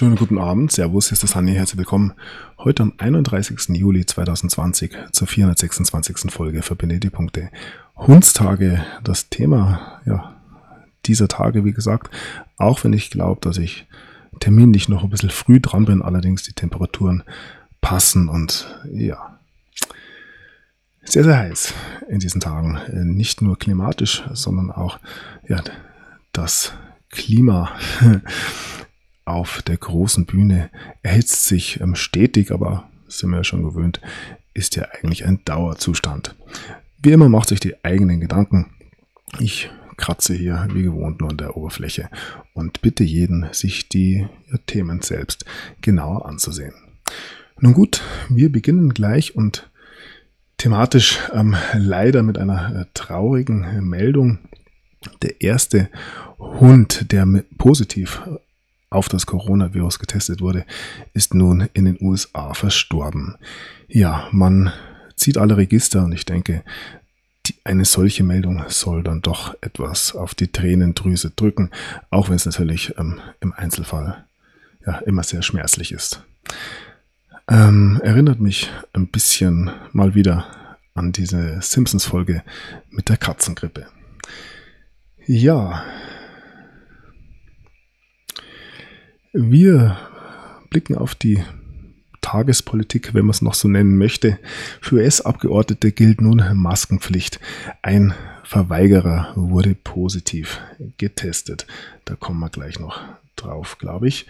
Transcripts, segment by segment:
Schönen guten Abend, Servus, hier ist das Hanni, herzlich willkommen. Heute am 31. Juli 2020 zur 426. Folge Verbinde die Punkte. Hundstage, das Thema dieser Tage, wie gesagt, auch wenn ich glaube, dass ich terminlich noch ein bisschen früh dran bin, allerdings die Temperaturen passen und sehr, sehr heiß in diesen Tagen. Nicht nur klimatisch, sondern auch das Klima auf der großen Bühne erhitzt sich stetig, aber sind wir ja schon gewöhnt, ist ja eigentlich ein Dauerzustand. Wie immer macht sich die eigenen Gedanken. Ich kratze hier wie gewohnt nur an der Oberfläche und bitte jeden, sich die Themen selbst genauer anzusehen. Nun gut, wir beginnen gleich und thematisch leider mit einer traurigen Meldung. Der erste Hund, der positiv auf das Coronavirus getestet wurde, ist nun in den USA verstorben. Ja, man zieht alle Register und ich denke, eine solche Meldung soll dann doch etwas auf die Tränendrüse drücken, auch wenn es natürlich im Einzelfall immer sehr schmerzlich ist. Erinnert mich ein bisschen mal wieder an diese Simpsons-Folge mit der Katzengrippe. Ja, wir blicken auf die Tagespolitik, wenn man es noch so nennen möchte. Für US-Abgeordnete gilt nun Maskenpflicht. Ein Verweigerer wurde positiv getestet. Da kommen wir gleich noch drauf, glaube ich.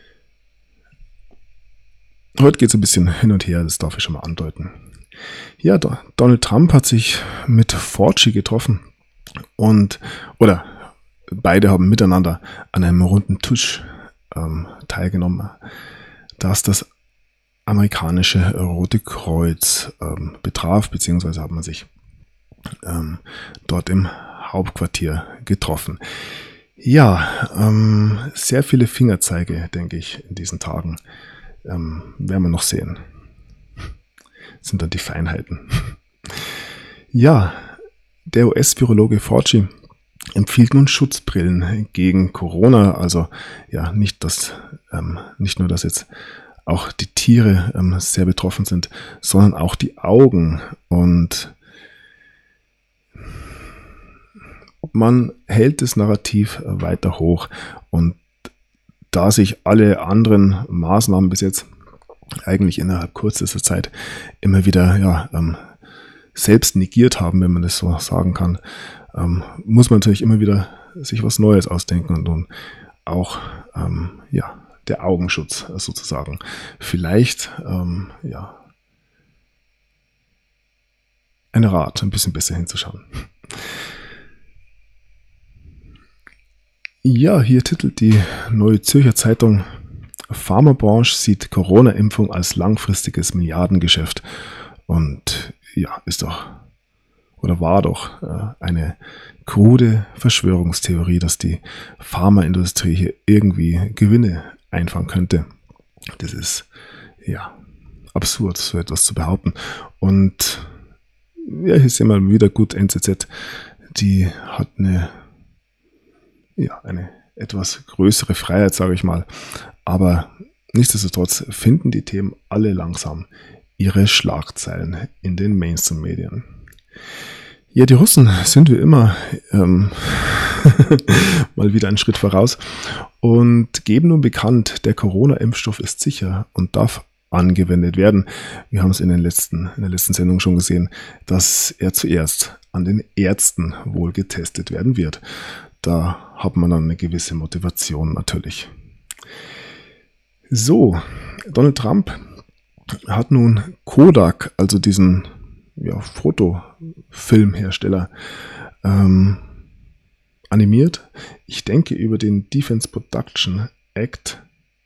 Heute geht es ein bisschen hin und her, das darf ich schon mal andeuten. Ja, Donald Trump hat sich mit Fauci getroffen oder beide haben miteinander an einem runden Tisch teilgenommen, das das amerikanische Rote Kreuz betraf, beziehungsweise hat man sich dort im Hauptquartier getroffen. Ja, sehr viele Fingerzeige, denke ich, in diesen Tagen werden wir noch sehen. Das sind dann die Feinheiten. Ja, der US-Virologe Fauci empfiehlt nun Schutzbrillen gegen Corona, also nicht nur, dass jetzt auch die Tiere sehr betroffen sind, sondern auch die Augen, und man hält das Narrativ weiter hoch, und da sich alle anderen Maßnahmen bis jetzt eigentlich innerhalb kürzester Zeit immer wieder selbst negiert haben, wenn man das so sagen kann, muss man natürlich immer wieder sich was Neues ausdenken und nun auch der Augenschutz sozusagen. Vielleicht ein Rat, ein bisschen besser hinzuschauen. Ja, hier titelt die Neue Zürcher Zeitung: Pharmabranche sieht Corona-Impfung als langfristiges Milliardengeschäft. Und ist doch oder war doch eine krude Verschwörungstheorie, dass die Pharmaindustrie hier irgendwie Gewinne einfangen könnte. Das ist absurd, so etwas zu behaupten. Und hier sehen wir wieder gut, NZZ, die hat eine etwas größere Freiheit, sage ich mal. Aber nichtsdestotrotz finden die Themen alle langsam ihre Schlagzeilen in den Mainstream-Medien. Ja, die Russen sind wie immer mal wieder einen Schritt voraus und geben nun bekannt, der Corona-Impfstoff ist sicher und darf angewendet werden. Wir haben es in der letzten Sendung schon gesehen, dass er zuerst an den Ärzten wohl getestet werden wird. Da hat man dann eine gewisse Motivation natürlich. So, Donald Trump hat nun Kodak, also diesen Fotofilmhersteller, animiert. Ich denke über den Defense Production Act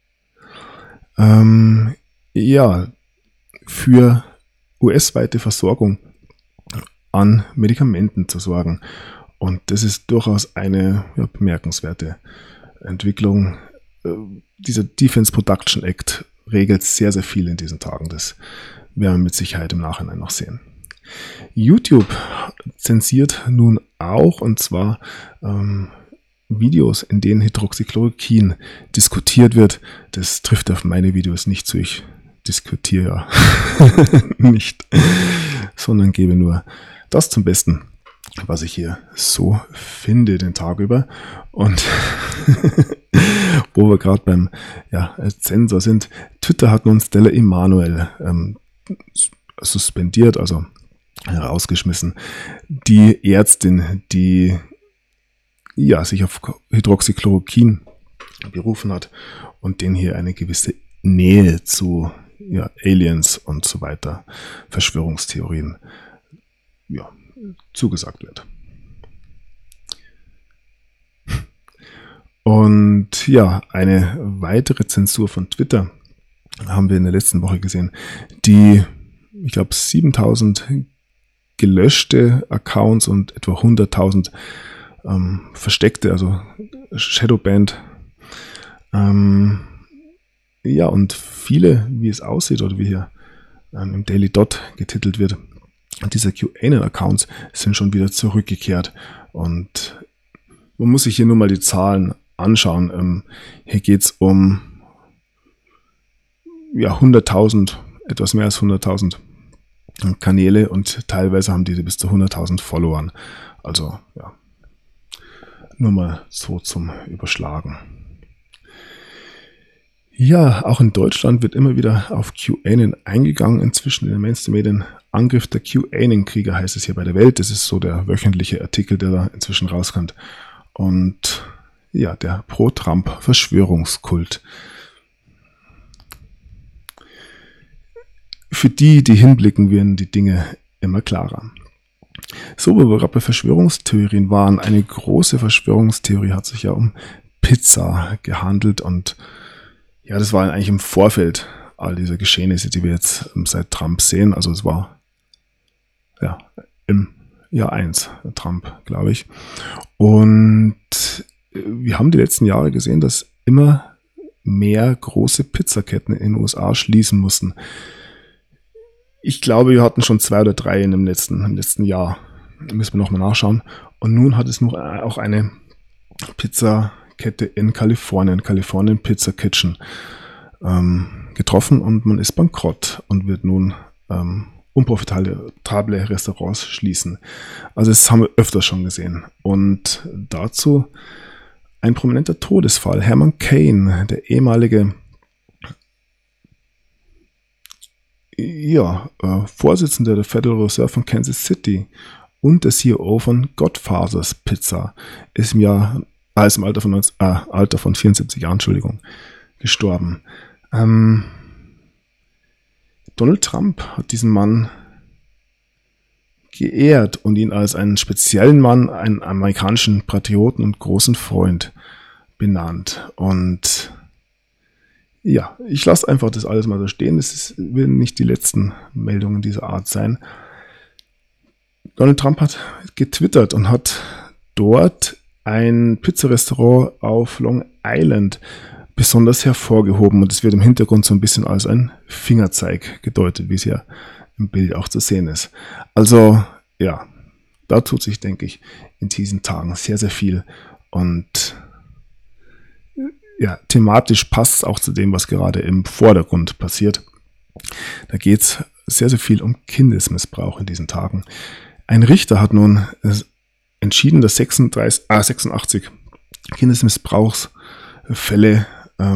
für US-weite Versorgung an Medikamenten zu sorgen. Und das ist durchaus eine bemerkenswerte Entwicklung. Dieser Defense Production Act regelt sehr, sehr viel in diesen Tagen. Das werden wir mit Sicherheit im Nachhinein noch sehen. YouTube zensiert nun auch, und zwar Videos, in denen Hydroxychloroquin diskutiert wird, das trifft auf meine Videos nicht zu. Ich diskutiere ja nicht, sondern gebe nur das zum Besten, was ich hier so finde den Tag über. Und wo wir gerade beim Zensor sind, Twitter hat nun Stella Emanuel suspendiert, also rausgeschmissen. Die Ärztin, die sich auf Hydroxychloroquin berufen hat und denen hier eine gewisse Nähe zu Aliens und so weiter, Verschwörungstheorien, zugesagt wird. Und eine weitere Zensur von Twitter haben wir in der letzten Woche gesehen, die, ich glaube, 7000 gelöschte Accounts und etwa 100.000 versteckte, also Shadowbanned. Und viele, wie es aussieht oder wie hier im Daily Dot getitelt wird, diese QAnon-Accounts sind schon wieder zurückgekehrt. Und man muss sich hier nur mal die Zahlen anschauen. Hier geht es um 100.000, etwas mehr als 100.000 Kanäle und teilweise haben diese bis zu 100.000 Followern. Also nur mal so zum Überschlagen. Ja, auch in Deutschland wird immer wieder auf QAnon eingegangen, inzwischen in den Mainstream-Medien. Angriff der QAnon-Krieger heißt es hier bei der Welt. Das ist so der wöchentliche Artikel, der da inzwischen rauskommt. Und der Pro-Trump-Verschwörungskult. Für die hinblicken, werden die Dinge immer klarer. So, wo wir gerade bei Verschwörungstheorien waren, eine große Verschwörungstheorie hat sich ja um Pizza gehandelt und das war eigentlich im Vorfeld all dieser Geschehnisse, die wir jetzt seit Trump sehen. Also es war im Jahr 1 Trump, glaube ich. Und wir haben die letzten Jahre gesehen, dass immer mehr große Pizzaketten in den USA schließen mussten. Ich glaube, wir hatten schon 2 oder 3 im letzten Jahr. Da müssen wir nochmal nachschauen. Und nun hat es noch auch eine Pizzakette in Kalifornien Pizza Kitchen, getroffen und man ist bankrott und wird nun unprofitable Restaurants schließen. Also das haben wir öfters schon gesehen. Und dazu ein prominenter Todesfall. Herman Cain, der ehemalige Vorsitzender der Federal Reserve von Kansas City und der CEO von Godfather's Pizza, ist im Alter von 74 Jahren, gestorben. Donald Trump hat diesen Mann geehrt und ihn als einen speziellen Mann, einen amerikanischen Patrioten und großen Freund benannt. Und ich lasse einfach das alles mal so stehen. Das werden nicht die letzten Meldungen dieser Art sein. Donald Trump hat getwittert und hat dort ein Pizzarestaurant auf Long Island besonders hervorgehoben. Und es wird im Hintergrund so ein bisschen als ein Fingerzeig gedeutet, wie es ja im Bild auch zu sehen ist. Also da tut sich, denke ich, in diesen Tagen sehr, sehr viel. Und thematisch passt es auch zu dem, was gerade im Vordergrund passiert. Da geht es sehr, sehr viel um Kindesmissbrauch in diesen Tagen. Ein Richter hat nun entschieden, dass 86 Kindesmissbrauchsfälle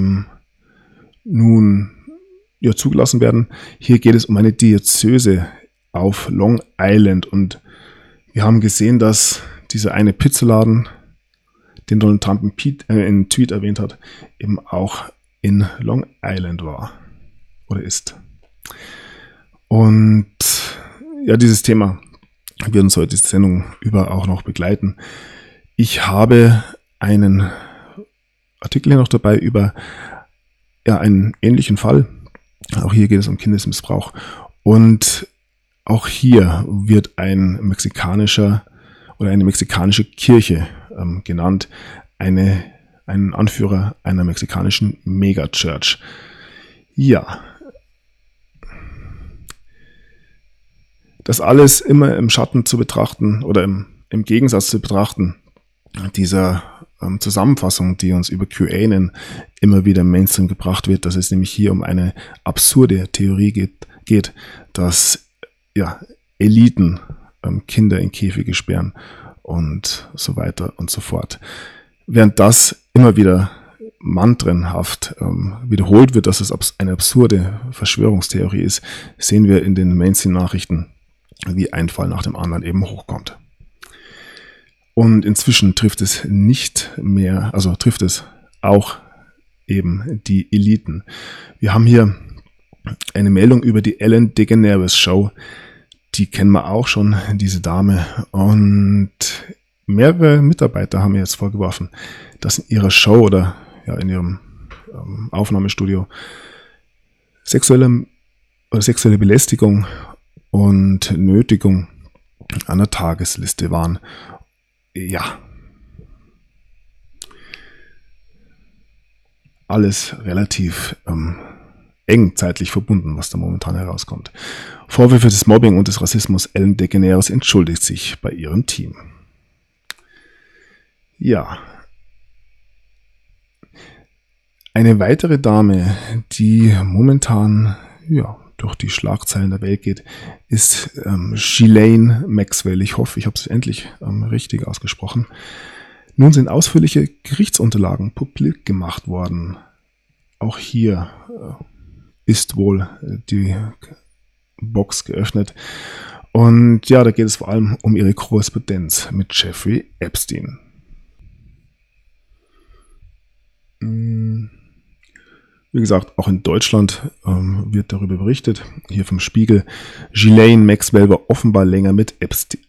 nun zugelassen werden. Hier geht es um eine Diözese auf Long Island und wir haben gesehen, dass dieser eine Pizzaladen, den Donald Trump in Tweet erwähnt hat, eben auch in Long Island war oder ist. Und dieses Thema wird uns heute die Sendung über auch noch begleiten. Ich habe einen Artikel hier noch dabei über einen ähnlichen Fall. Auch hier geht es um Kindesmissbrauch. Und auch hier wird eine mexikanische Kirche genannt, einen Anführer einer mexikanischen Megachurch. Das alles immer im Schatten zu betrachten oder im Gegensatz zu betrachten dieser Zusammenfassung, die uns über QAnon immer wieder im Mainstream gebracht wird, dass es nämlich hier um eine absurde Theorie geht, dass ja, Eliten Kinder in Käfige sperren und so weiter und so fort. Während das immer wieder mantrenhaft wiederholt wird, dass es eine absurde Verschwörungstheorie ist, sehen wir in den Mainstream-Nachrichten, wie ein Fall nach dem anderen eben hochkommt. Und inzwischen trifft es trifft es auch eben die Eliten. Wir haben hier eine Meldung über die Ellen DeGeneres Show. Die kennen wir auch schon, diese Dame. Und mehrere Mitarbeiter haben mir jetzt vorgeworfen, dass in ihrer Show oder ja, in ihrem Aufnahmestudio sexuelle Belästigung und Nötigung an der Tagesliste waren. Ja, alles relativ eng zeitlich verbunden, was da momentan herauskommt. Vorwürfe des Mobbing und des Rassismus. Ellen DeGeneres entschuldigt sich bei ihrem Team. Ja. Eine weitere Dame, die momentan durch die Schlagzeilen der Welt geht, ist Ghislaine Maxwell. Ich hoffe, ich habe es endlich richtig ausgesprochen. Nun sind ausführliche Gerichtsunterlagen publik gemacht worden. Auch hier ist wohl die Box geöffnet. Und ja, da geht es vor allem um ihre Korrespondenz mit Jeffrey Epstein. Wie gesagt, auch in Deutschland wird darüber berichtet, hier vom Spiegel. Ghislaine Maxwell war offenbar länger mit Epstein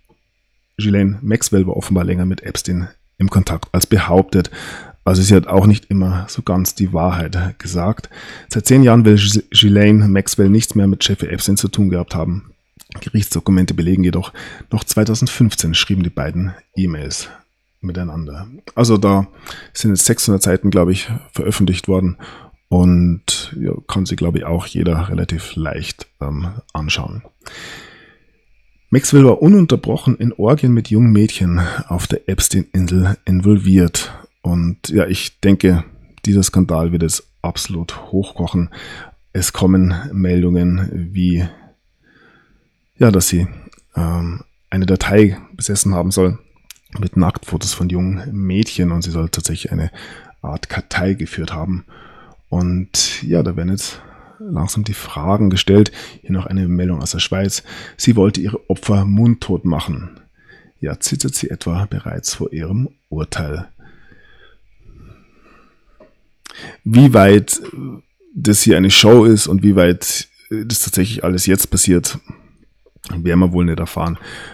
im Kontakt als behauptet. Also sie hat auch nicht immer so ganz die Wahrheit gesagt. Seit 10 Jahren will Ghislaine Maxwell nichts mehr mit Jeffrey Epstein zu tun gehabt haben. Gerichtsdokumente belegen jedoch, noch 2015 schrieben die beiden E-Mails miteinander. Also da sind jetzt 600 Seiten, glaube ich, veröffentlicht worden. Und ja, kann sich, glaube ich, auch jeder relativ leicht anschauen. Maxwell war ununterbrochen in Orgien mit jungen Mädchen auf der Epstein-Insel involviert. Und ja, ich denke, dieser Skandal wird jetzt absolut hochkochen. Es kommen Meldungen wie, ja, dass sie eine Datei besessen haben soll mit Nacktfotos von jungen Mädchen und sie soll tatsächlich eine Art Kartei geführt haben. Und ja, da werden jetzt langsam die Fragen gestellt. Hier noch eine Meldung aus der Schweiz. Sie wollte ihre Opfer mundtot machen. Ja, zittert sie etwa bereits vor ihrem Urteil? Wie weit das hier eine Show ist und wie weit das tatsächlich alles jetzt passiert, werden wir wohl nicht erfahren.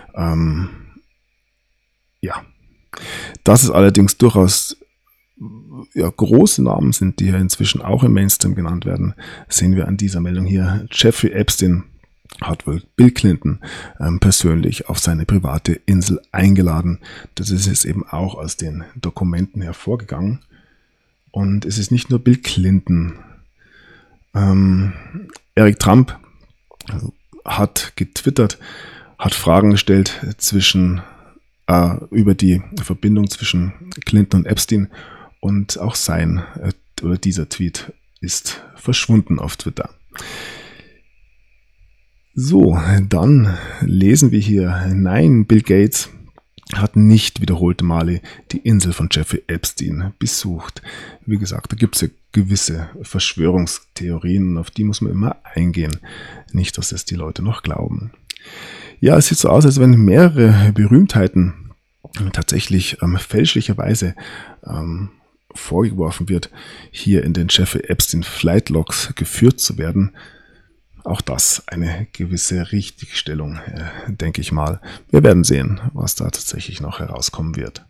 Ja, dass es allerdings durchaus große Namen sind, die ja inzwischen auch im Mainstream genannt werden, sehen wir an dieser Meldung hier. Jeffrey Epstein hat wohl Bill Clinton persönlich auf seine private Insel eingeladen. Das ist jetzt eben auch aus den Dokumenten hervorgegangen. Und es ist nicht nur Bill Clinton. Eric Trump hat getwittert, hat Fragen gestellt über die Verbindung zwischen Clinton und Epstein. Und auch dieser Tweet ist verschwunden auf Twitter. So, dann lesen wir hier, nein, Bill Gates hat nicht wiederholte Male die Insel von Jeffrey Epstein besucht. Wie gesagt, da gibt es ja gewisse Verschwörungstheorien, auf die muss man immer eingehen. Nicht, dass es die Leute noch glauben. Ja, es sieht so aus, als wenn mehrere Berühmtheiten tatsächlich fälschlicherweise vorgeworfen wird, hier in den Jeffrey Epstein Flight Logs geführt zu werden. Auch das eine gewisse Richtigstellung, denke ich mal. Wir werden sehen, was da tatsächlich noch herauskommen wird.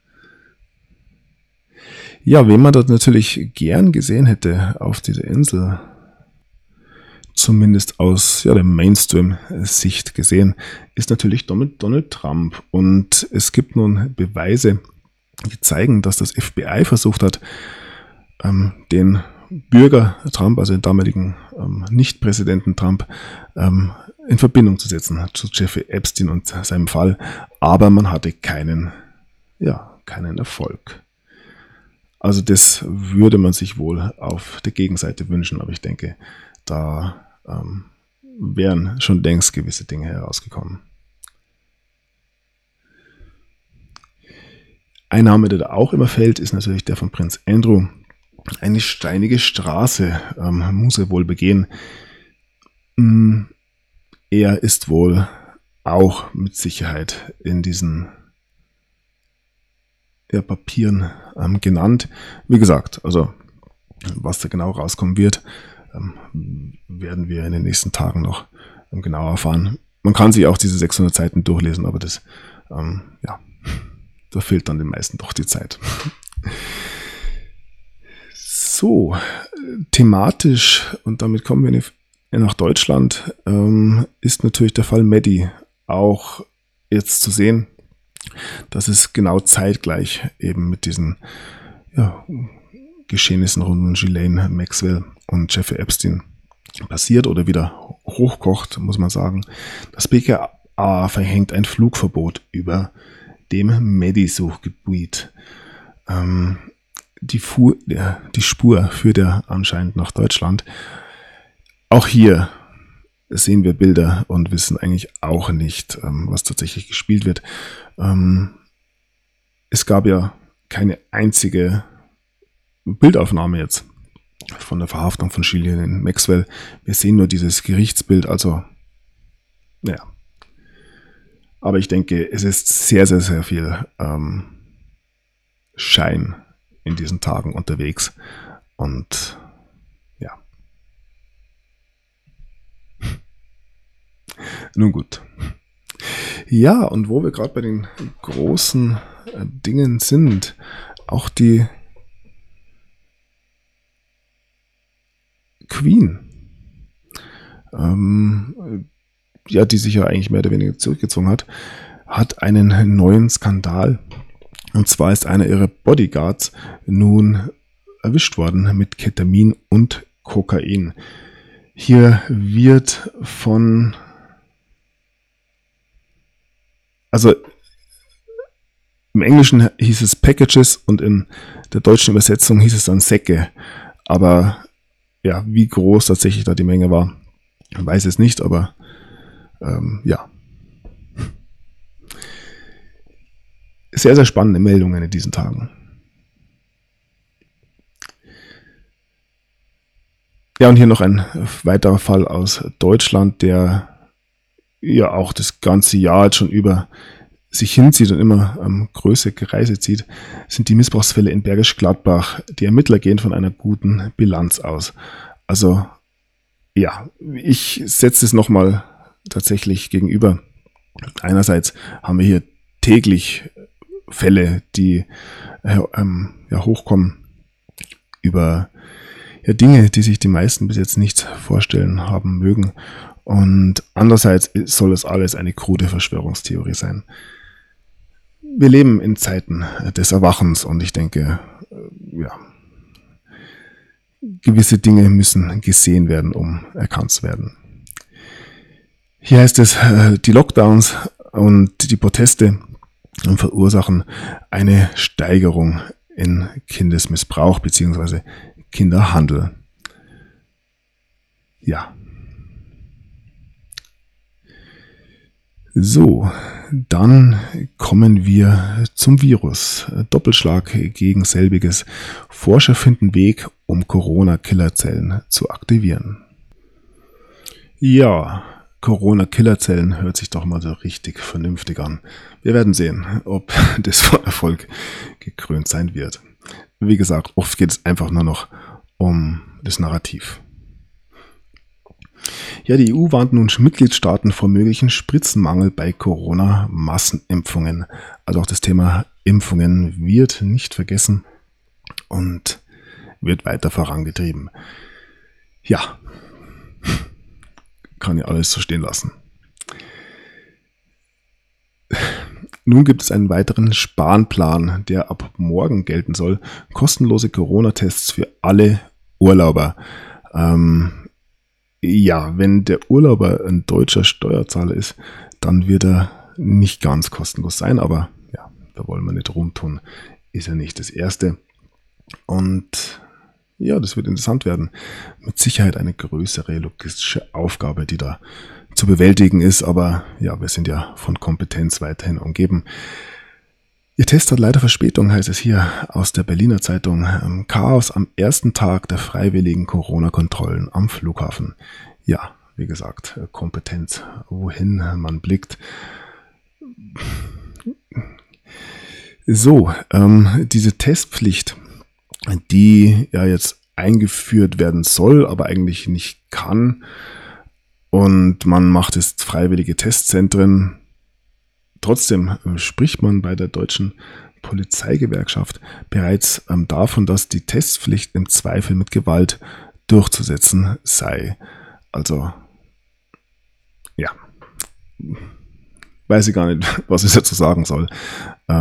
Ja, wen man dort natürlich gern gesehen hätte auf dieser Insel, zumindest aus der Mainstream-Sicht gesehen, ist natürlich Donald Trump. Und es gibt nun Beweise, die zeigen, dass das FBI versucht hat, den Bürger Trump, also den damaligen Nicht-Präsidenten Trump, in Verbindung zu setzen zu Jeffrey Epstein und seinem Fall. Aber man hatte keinen Erfolg. Also das würde man sich wohl auf der Gegenseite wünschen, aber ich denke, da wären schon längst gewisse Dinge herausgekommen. Ein Name, der da auch immer fällt, ist natürlich der von Prinz Andrew. Eine steinige Straße muss er wohl begehen. Er ist wohl auch mit Sicherheit in diesen Papieren genannt. Wie gesagt, also was da genau rauskommen wird, werden wir in den nächsten Tagen noch genauer erfahren. Man kann sich auch diese 600 Seiten durchlesen, aber das, da fehlt dann den meisten doch die Zeit. So, thematisch, und damit kommen wir nach Deutschland, ist natürlich der Fall Maddie auch jetzt zu sehen, dass es genau zeitgleich eben mit diesen Geschehnissen rund um Ghislaine Maxwell und Jeffrey Epstein passiert oder wieder hochkocht, muss man sagen. Das BKA verhängt ein Flugverbot über dem Maddie-Suchgebiet. Die Spur führt ja anscheinend nach Deutschland. Auch hier sehen wir Bilder und wissen eigentlich auch nicht, was tatsächlich gespielt wird. Es gab ja keine einzige Bildaufnahme jetzt von der Verhaftung von Ghislaine Maxwell. Wir sehen nur dieses Gerichtsbild, also naja. Aber ich denke, es ist sehr, sehr, sehr viel Schein in diesen Tagen unterwegs. Und ja. Nun gut. Ja, und wo wir gerade bei den großen Dingen sind, auch die Queen, die sich ja eigentlich mehr oder weniger zurückgezogen hat einen neuen Skandal. Und zwar ist einer ihrer Bodyguards nun erwischt worden mit Ketamin und Kokain. Hier wird also im Englischen hieß es Packages und in der deutschen Übersetzung hieß es dann Säcke. Aber ja, wie groß tatsächlich da die Menge war, weiß es nicht, aber ja. Sehr, sehr spannende Meldungen in diesen Tagen. Ja, und hier noch ein weiterer Fall aus Deutschland, der ja auch das ganze Jahr jetzt schon über sich hinzieht und immer größere Kreise zieht, sind die Missbrauchsfälle in Bergisch Gladbach. Die Ermittler gehen von einer guten Bilanz aus. Also ja, ich setze es nochmal tatsächlich gegenüber. Einerseits haben wir hier täglich Fälle, die hochkommen über Dinge, die sich die meisten bis jetzt nicht vorstellen haben mögen. Und andererseits soll es alles eine krude Verschwörungstheorie sein. Wir leben in Zeiten des Erwachens und ich denke, gewisse Dinge müssen gesehen werden, um erkannt zu werden. Hier heißt es, die Lockdowns und die Proteste verursachen eine Steigerung in Kindesmissbrauch bzw. Kinderhandel. Ja. So, dann kommen wir zum Virus. Doppelschlag gegen selbiges. Forscher finden Weg, um Corona-Killerzellen zu aktivieren. Ja, Corona-Killerzellen hört sich doch mal so richtig vernünftig an. Wir werden sehen, ob das von Erfolg gekrönt sein wird. Wie gesagt, oft geht es einfach nur noch um das Narrativ. Ja, die EU warnt nun Mitgliedstaaten vor möglichen Spritzenmangel bei Corona-Massenimpfungen. Also auch das Thema Impfungen wird nicht vergessen und wird weiter vorangetrieben. Ja, kann ja alles so stehen lassen. Nun gibt es einen weiteren Sparplan, der ab morgen gelten soll. Kostenlose Corona-Tests für alle Urlauber. Wenn der Urlauber ein deutscher Steuerzahler ist, dann wird er nicht ganz kostenlos sein, aber ja, da wollen wir nicht rumtun. Ist ja nicht das Erste. Und ja, das wird interessant werden. Mit Sicherheit eine größere logistische Aufgabe, die da zu bewältigen ist. Aber ja, wir sind ja von Kompetenz weiterhin umgeben. Ihr Test hat leider Verspätung, heißt es hier aus der Berliner Zeitung. Chaos am ersten Tag der freiwilligen Corona-Kontrollen am Flughafen. Ja, wie gesagt, Kompetenz, wohin man blickt. So, diese Testpflicht, die ja jetzt eingeführt werden soll, aber eigentlich nicht kann. Und man macht jetzt freiwillige Testzentren. Trotzdem spricht man bei der deutschen Polizeigewerkschaft bereits davon, dass die Testpflicht im Zweifel mit Gewalt durchzusetzen sei. Also, ja, weiß ich gar nicht, was ich dazu sagen soll. Ja.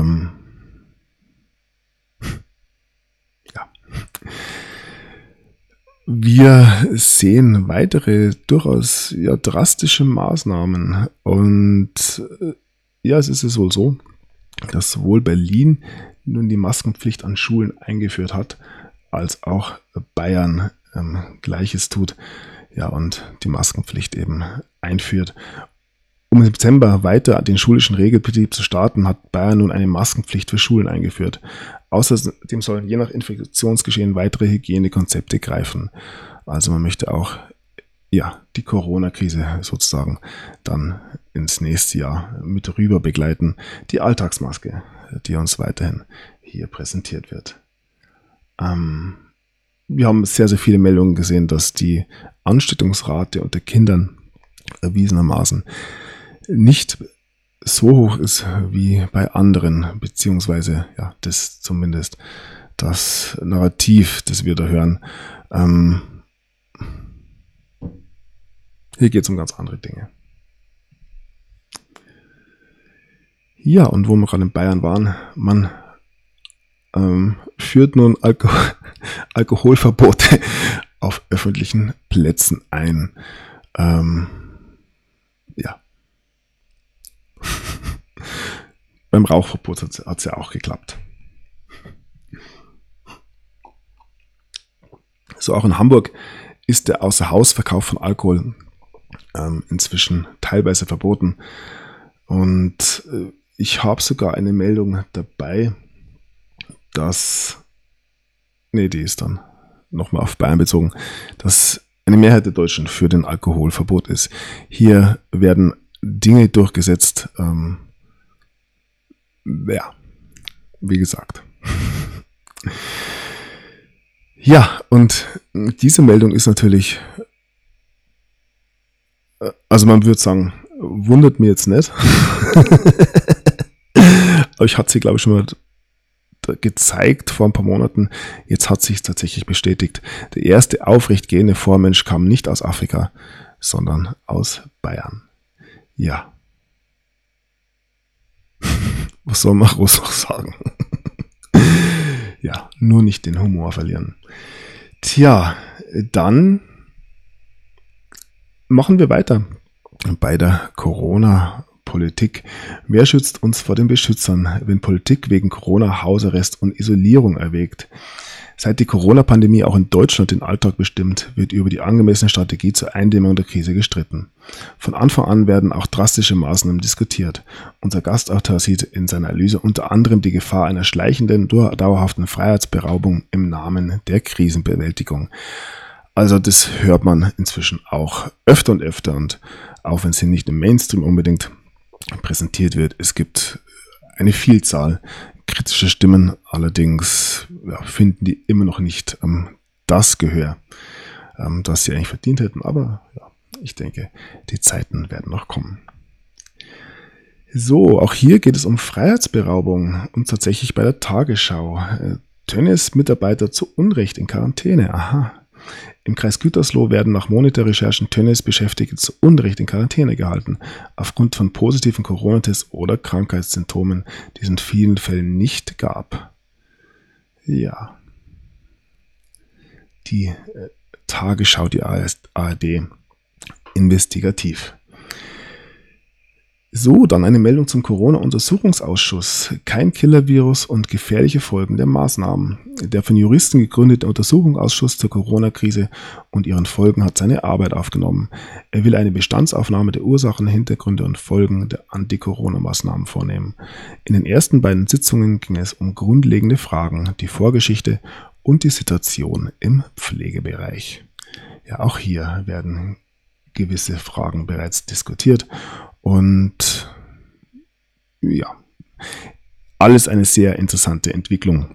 Wir sehen weitere durchaus drastische Maßnahmen und ja, es ist wohl so, dass sowohl Berlin nun die Maskenpflicht an Schulen eingeführt hat, als auch Bayern Gleiches tut, ja, und die Maskenpflicht eben einführt. Um im Dezember weiter den schulischen Regelbetrieb zu starten, hat Bayern nun eine Maskenpflicht für Schulen eingeführt. Außerdem sollen je nach Infektionsgeschehen weitere Hygienekonzepte greifen. Also man möchte auch die Corona-Krise sozusagen dann ins nächste Jahr mit rüber begleiten. Die Alltagsmaske, die uns weiterhin hier präsentiert wird. Wir haben sehr, sehr viele Meldungen gesehen, dass die Ansteckungsrate unter Kindern erwiesenermaßen nicht so hoch ist wie bei anderen, beziehungsweise das zumindest das Narrativ, das wir da hören. Hier geht es um ganz andere Dinge. Ja, und wo wir gerade in Bayern waren, man führt nun Alkoholverbote auf öffentlichen Plätzen ein. Beim Rauchverbot hat es ja auch geklappt. So, auch in Hamburg ist der Außerhausverkauf von Alkohol inzwischen teilweise verboten. Und ich habe sogar eine Meldung dabei, die ist dann nochmal auf Bayern bezogen, dass eine Mehrheit der Deutschen für den Alkoholverbot ist. Hier werden Dinge durchgesetzt, wie gesagt. Ja, und diese Meldung ist natürlich, also man würde sagen, wundert mir jetzt nicht. Aber ich hatte sie, glaube ich, schon mal gezeigt vor ein paar Monaten. Jetzt hat sich tatsächlich bestätigt. Der erste aufrecht gehende Vormensch kam nicht aus Afrika, sondern aus Bayern. Ja. Was soll man groß noch sagen? Ja, nur nicht den Humor verlieren. Tja, dann machen wir weiter bei der Corona-Politik. Wer schützt uns vor den Beschützern, wenn Politik wegen Corona Hausarrest und Isolierung erwägt? Seit die Corona-Pandemie auch in Deutschland den Alltag bestimmt, wird über die angemessene Strategie zur Eindämmung der Krise gestritten. Von Anfang an werden auch drastische Maßnahmen diskutiert. Unser Gastautor sieht in seiner Analyse unter anderem die Gefahr einer schleichenden, dauerhaften Freiheitsberaubung im Namen der Krisenbewältigung. Also das hört man inzwischen auch öfter und öfter, und auch wenn es hier nicht im Mainstream unbedingt präsentiert wird, es gibt eine Vielzahl kritischer Stimmen, allerdings finden die immer noch nicht das Gehör, das sie eigentlich verdient hätten, aber ich denke, die Zeiten werden noch kommen. So, auch hier geht es um Freiheitsberaubung und tatsächlich bei der Tagesschau. Tönnies-Mitarbeiter zu Unrecht in Quarantäne. Aha. Im Kreis Gütersloh werden nach Monitorrecherchen Tönnies-Beschäftigte zu Unrecht in Quarantäne gehalten, aufgrund von positiven Corona-Tests oder Krankheitssymptomen, die es in vielen Fällen nicht gab. Ja. Die Tagesschau, die ARD, investigativ. So, dann eine Meldung zum Corona-Untersuchungsausschuss. Kein Killer-Virus und gefährliche Folgen der Maßnahmen. Der von Juristen gegründete Untersuchungsausschuss zur Corona-Krise und ihren Folgen hat seine Arbeit aufgenommen. Er will eine Bestandsaufnahme der Ursachen, Hintergründe und Folgen der Anti-Corona-Maßnahmen vornehmen. In den ersten beiden Sitzungen ging es um grundlegende Fragen, die Vorgeschichte und die Situation im Pflegebereich. Ja, auch hier werden gewisse Fragen bereits diskutiert. Und ja, alles eine sehr interessante Entwicklung.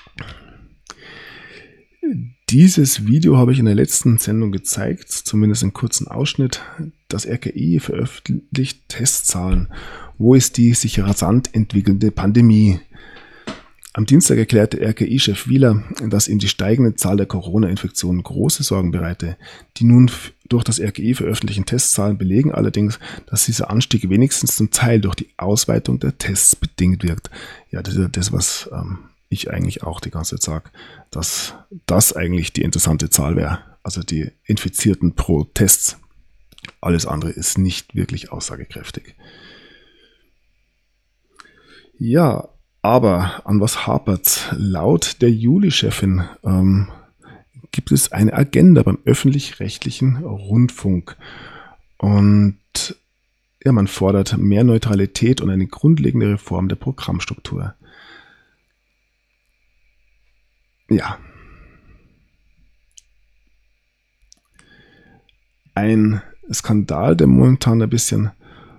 Dieses Video habe ich in der letzten Sendung gezeigt, zumindest einen kurzen Ausschnitt. Das RKI veröffentlicht Testzahlen. Wo ist die sich rasant entwickelnde Pandemie? Am Dienstag erklärte RKI-Chef Wieler, dass ihm die steigende Zahl der Corona-Infektionen große Sorgen bereite. Die nun durch das RKI veröffentlichten Testzahlen belegen allerdings, dass dieser Anstieg wenigstens zum Teil durch die Ausweitung der Tests bedingt wirkt. Ja, das ist das, was ich eigentlich auch die ganze Zeit sage, dass das eigentlich die interessante Zahl wäre. Also die Infizierten pro Tests. Alles andere ist nicht wirklich aussagekräftig. Ja, aber an was hapert's? Laut der Juli-Chefin gibt es eine Agenda beim öffentlich-rechtlichen Rundfunk. Und ja, man fordert mehr Neutralität und eine grundlegende Reform der Programmstruktur. Ja. Ein Skandal, der momentan ein bisschen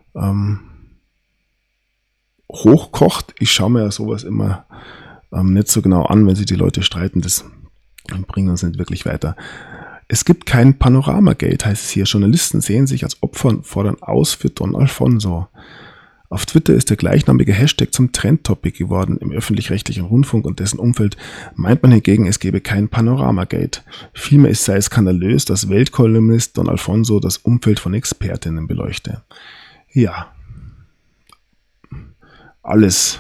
hochkocht. Ich schaue mir ja sowas immer nicht so genau an, wenn sich die Leute streiten. Das bringt uns nicht wirklich weiter. Es gibt kein Panoramagate, heißt es hier. Journalisten sehen sich als Opfer und fordern aus für Don Alfonso. Auf Twitter ist der gleichnamige Hashtag zum Trendtopic geworden. Im öffentlich-rechtlichen Rundfunk und dessen Umfeld meint man hingegen, es gebe kein Panoramagate. Vielmehr sei es skandalös, dass Weltkolumnist Don Alfonso das Umfeld von Expertinnen beleuchte. Ja, alles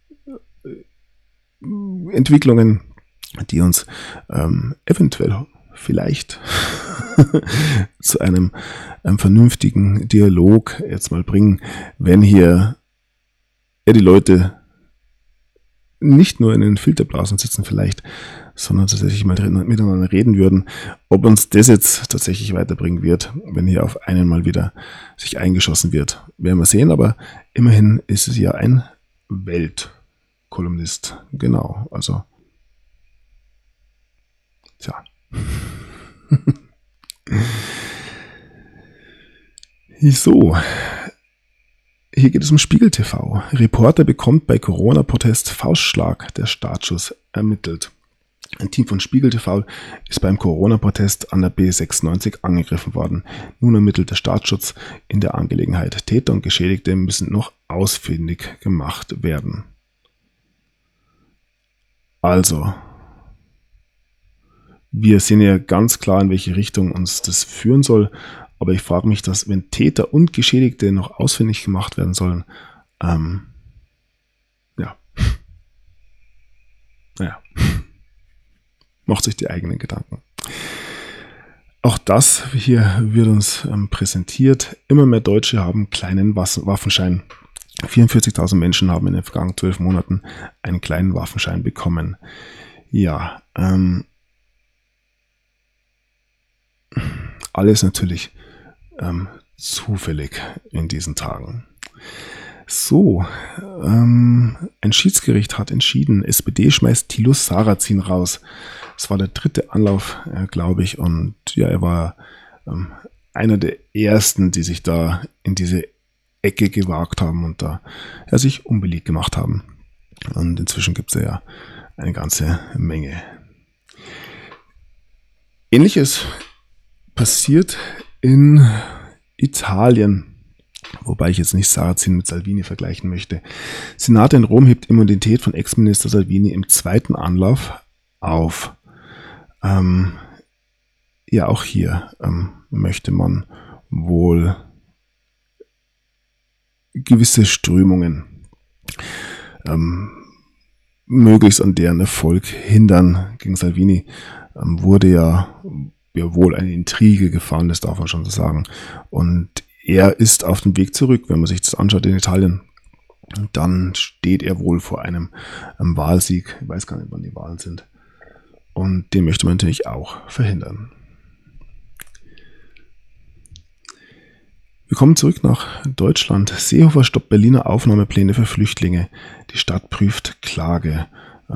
Entwicklungen, die uns eventuell vielleicht zu einem vernünftigen Dialog jetzt mal bringen, wenn hier die Leute nicht nur in den Filterblasen sitzen vielleicht, sondern tatsächlich mal miteinander reden würden, ob uns das jetzt tatsächlich weiterbringen wird, wenn hier auf einmal wieder sich eingeschossen wird. Werden wir sehen, aber immerhin ist es ja ein Weltkolumnist. Genau, also tja. So, hier geht es um Spiegel TV. Reporter bekommt bei Corona-Protest Faustschlag, der Startschuss ermittelt. Ein Team von Spiegel TV ist beim Corona-Protest an der B96 angegriffen worden. Nun ermittelt der Staatsschutz in der Angelegenheit. Täter und Geschädigte müssen noch ausfindig gemacht werden. Also, wir sehen ja ganz klar, in welche Richtung uns das führen soll. Aber ich frage mich, dass wenn Täter und Geschädigte noch ausfindig gemacht werden sollen, macht sich die eigenen Gedanken. Auch das hier wird uns präsentiert. Immer mehr Deutsche haben kleinen Waffenschein. 44.000 Menschen haben in den vergangenen 12 Monaten einen kleinen Waffenschein bekommen. Ja, alles natürlich zufällig in diesen Tagen. So, ein Schiedsgericht hat entschieden, SPD schmeißt Thilo Sarrazin raus. Es war der 3. Anlauf, glaube ich, und ja, er war einer der ersten, die sich da in diese Ecke gewagt haben und da sich unbeliebt gemacht haben. Und inzwischen gibt es ja eine ganze Menge. Ähnliches passiert in Italien, wobei ich jetzt nicht Sarrazin mit Salvini vergleichen möchte. Senat in Rom hebt Immunität von Ex-Minister Salvini im 2. Anlauf auf. Ja, auch hier möchte man wohl gewisse Strömungen möglichst an deren Erfolg hindern. Gegen Salvini wurde ja wohl eine Intrige gefahren, das darf man schon so sagen. Und er ist auf dem Weg zurück. Wenn man sich das anschaut in Italien, dann steht er wohl vor einem Wahlsieg. Ich weiß gar nicht, wann die Wahlen sind. Und den möchte man natürlich auch verhindern. Wir kommen zurück nach Deutschland. Seehofer stoppt Berliner Aufnahmepläne für Flüchtlinge. Die Stadt prüft Klage.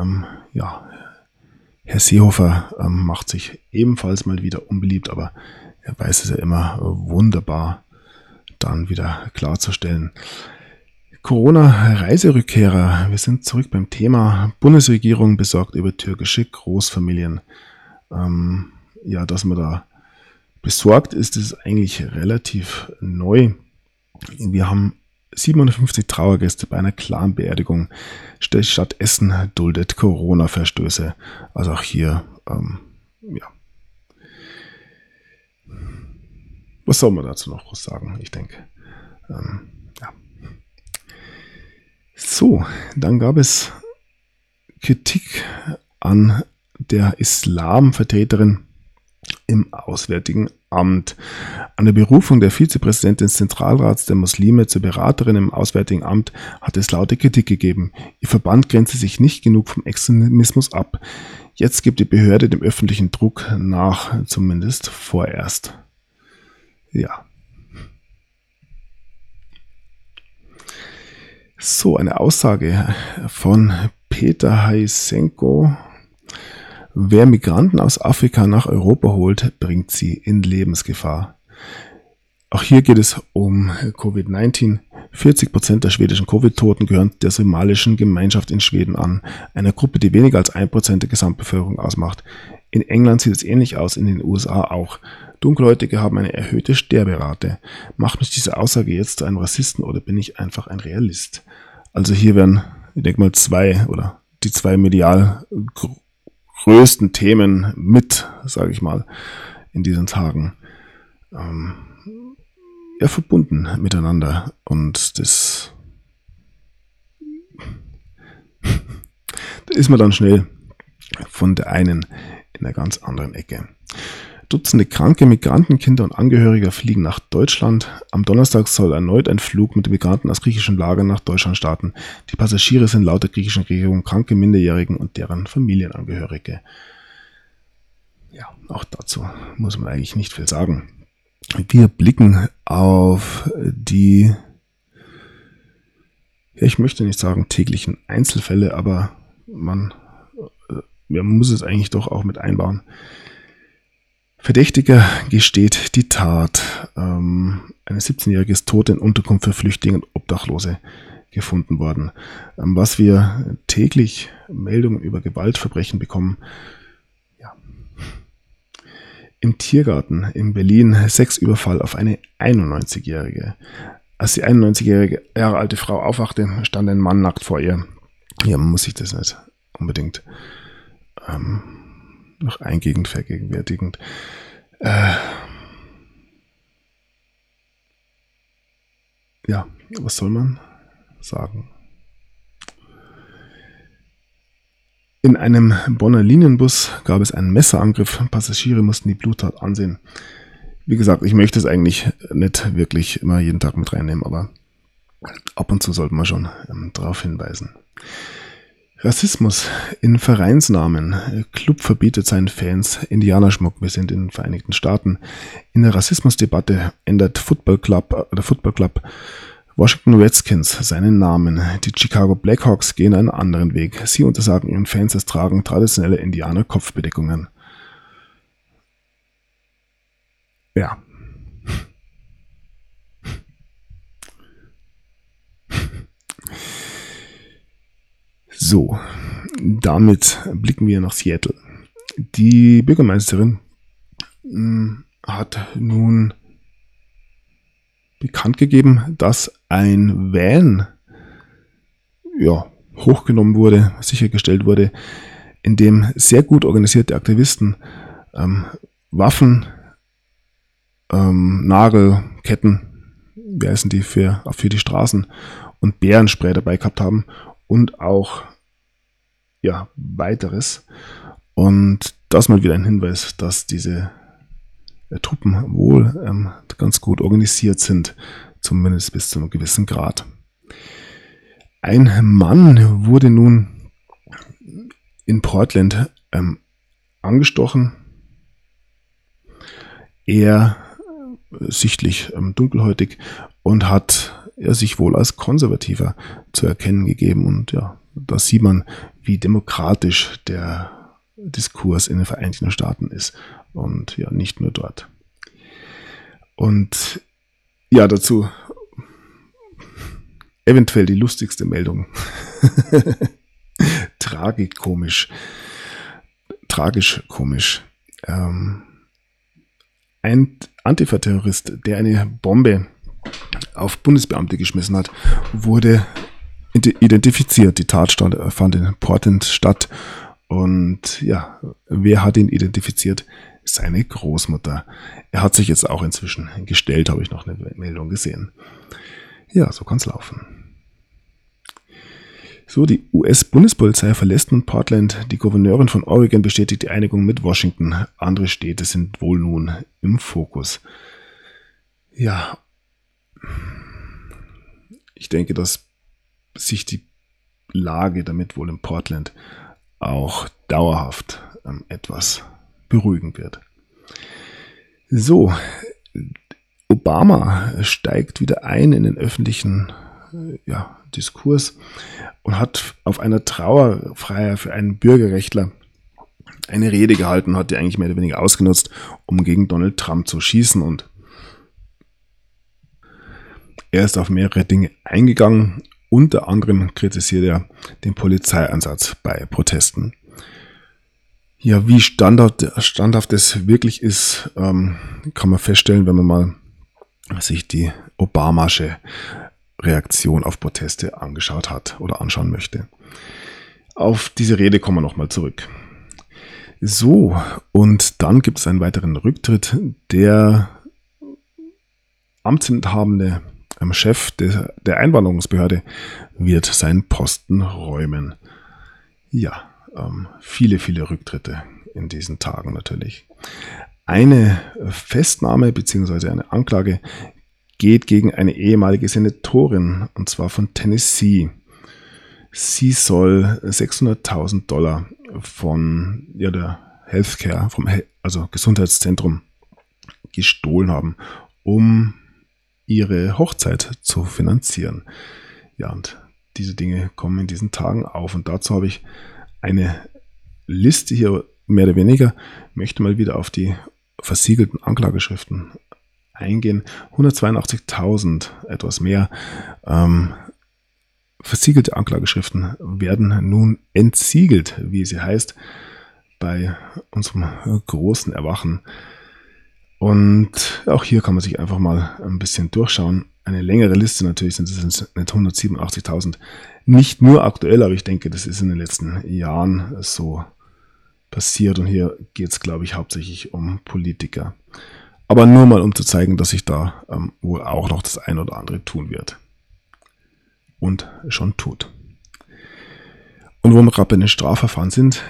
Herr Seehofer macht sich ebenfalls mal wieder unbeliebt, aber er weiß es ja immer wunderbar dann wieder klarzustellen. Corona-Reiserückkehrer. Wir sind zurück beim Thema. Bundesregierung besorgt über türkische Großfamilien. Dass man da besorgt ist, ist eigentlich relativ neu. Wir haben 750 Trauergäste bei einer Clan-Beerdigung. Die Stadt Essen duldet Corona-Verstöße. Also auch hier, Was soll man dazu noch groß sagen? Ich denke, So, dann gab es Kritik an der Islamvertreterin im Auswärtigen Amt. An der Berufung der Vizepräsidentin des Zentralrats der Muslime zur Beraterin im Auswärtigen Amt hat es laute Kritik gegeben. Ihr Verband grenze sich nicht genug vom Extremismus ab. Jetzt gibt die Behörde dem öffentlichen Druck nach, zumindest vorerst. Ja. So, eine Aussage von Peter Heisenko. Wer Migranten aus Afrika nach Europa holt, bringt sie in Lebensgefahr. Auch hier geht es um Covid-19. 40% der schwedischen Covid-Toten gehören der somalischen Gemeinschaft in Schweden an, einer Gruppe, die weniger als 1% der Gesamtbevölkerung ausmacht. In England sieht es ähnlich aus, in den USA auch. Dunkelhäutige haben eine erhöhte Sterberate. Macht mich diese Aussage jetzt zu einem Rassisten oder bin ich einfach ein Realist? Also hier werden, ich denke mal, die zwei medial größten Themen mit, sage ich mal, in diesen Tagen verbunden miteinander. Und das da ist man dann schnell von der einen in einer ganz anderen Ecke. Dutzende kranke Migrantenkinder und Angehörige fliegen nach Deutschland. Am Donnerstag soll erneut ein Flug mit Migranten aus griechischen Lagern nach Deutschland starten. Die Passagiere sind laut der griechischen Regierung kranke Minderjährigen und deren Familienangehörige. Ja, auch dazu muss man eigentlich nicht viel sagen. Wir blicken auf die, ich möchte nicht sagen täglichen Einzelfälle, aber man muss es eigentlich doch auch mit einbauen. Verdächtiger gesteht die Tat. Eine 17-Jährige ist tot in Unterkunft für Flüchtlinge und Obdachlose gefunden worden. Was wir täglich Meldungen über Gewaltverbrechen bekommen. Ja. Im Tiergarten in Berlin Sexüberfall auf eine 91-Jährige. Als die 91 Jahre alte Frau aufwachte, stand ein Mann nackt vor ihr. Ja, man muss sich das nicht unbedingt noch eingehend vergegenwärtigend. Was soll man sagen? In einem Bonner Linienbus gab es einen Messerangriff. Passagiere mussten die Bluttat ansehen. Wie gesagt, ich möchte es eigentlich nicht wirklich immer jeden Tag mit reinnehmen, aber ab und zu sollte man schon darauf hinweisen. Rassismus in Vereinsnamen. Club verbietet seinen Fans Indianerschmuck. Wir sind in den Vereinigten Staaten. In der Rassismusdebatte ändert Football Club Washington Redskins seinen Namen. Die Chicago Blackhawks gehen einen anderen Weg. Sie untersagen ihren Fans das Tragen traditioneller Indianer-Kopfbedeckungen. Ja. So, damit blicken wir nach Seattle. Die Bürgermeisterin hat nun bekannt gegeben, dass ein Van hochgenommen wurde, sichergestellt wurde, in dem sehr gut organisierte Aktivisten Waffen, Nagelketten, wie heißen die, für die Straßen und Bärenspray dabei gehabt haben und auch weiteres. Und das mal wieder ein Hinweis, dass diese Truppen wohl ganz gut organisiert sind, zumindest bis zu einem gewissen Grad. Ein Mann wurde nun in Portland angestochen. Er sichtlich dunkelhäutig und hat sich wohl als Konservativer zu erkennen gegeben. Und ja, da sieht man, wie demokratisch der Diskurs in den Vereinigten Staaten ist. Und ja, nicht nur dort. Und ja, dazu eventuell die lustigste Meldung. Tragisch komisch. Ein Antifa-Terrorist, der eine Bombe auf Bundesbeamte geschmissen hat, wurde identifiziert. Die Tat fand in Portland statt. Und ja, wer hat ihn identifiziert? Seine Großmutter. Er hat sich jetzt auch inzwischen gestellt, habe ich noch eine Meldung gesehen. Ja, so kann es laufen. So, die US-Bundespolizei verlässt nun Portland. Die Gouverneurin von Oregon bestätigt die Einigung mit Washington. Andere Städte sind wohl nun im Fokus. Ja, ich denke, dass sich die Lage damit wohl in Portland auch dauerhaft etwas beruhigen wird. So, Obama steigt wieder ein in den öffentlichen Diskurs und hat auf einer Trauerfeier für einen Bürgerrechtler eine Rede gehalten, hat die eigentlich mehr oder weniger ausgenutzt, um gegen Donald Trump zu schießen, und er ist auf mehrere Dinge eingegangen. Unter anderem kritisiert er den Polizeieinsatz bei Protesten. Ja, wie standhaft es wirklich ist, kann man feststellen, wenn man mal sich die Obamasche Reaktion auf Proteste angeschaut hat oder anschauen möchte. Auf diese Rede kommen wir nochmal zurück. So, und dann gibt es einen weiteren Rücktritt. Der amtsinhabende Chef der Einwanderungsbehörde wird seinen Posten räumen. Ja, viele Rücktritte in diesen Tagen natürlich. Eine Festnahme bzw. eine Anklage geht gegen eine ehemalige Senatorin, und zwar von Tennessee. Sie soll $600.000 von der Healthcare, also Gesundheitszentrum, gestohlen haben, um ihre Hochzeit zu finanzieren. Ja, und diese Dinge kommen in diesen Tagen auf, und dazu habe ich eine Liste hier, mehr oder weniger. Ich möchte mal wieder auf die versiegelten Anklageschriften eingehen. 182.000, etwas mehr. Versiegelte Anklageschriften werden nun entsiegelt, wie sie heißt, bei unserem großen Erwachen. Und auch hier kann man sich einfach mal ein bisschen durchschauen. Eine längere Liste, natürlich sind es nicht 187.000. Nicht nur aktuell, aber ich denke, das ist in den letzten Jahren so passiert. Und hier geht es, glaube ich, hauptsächlich um Politiker. Aber nur mal, um zu zeigen, dass sich da wohl auch noch das ein oder andere tun wird. Und schon tut. Und wo wir gerade bei den Strafverfahren sind,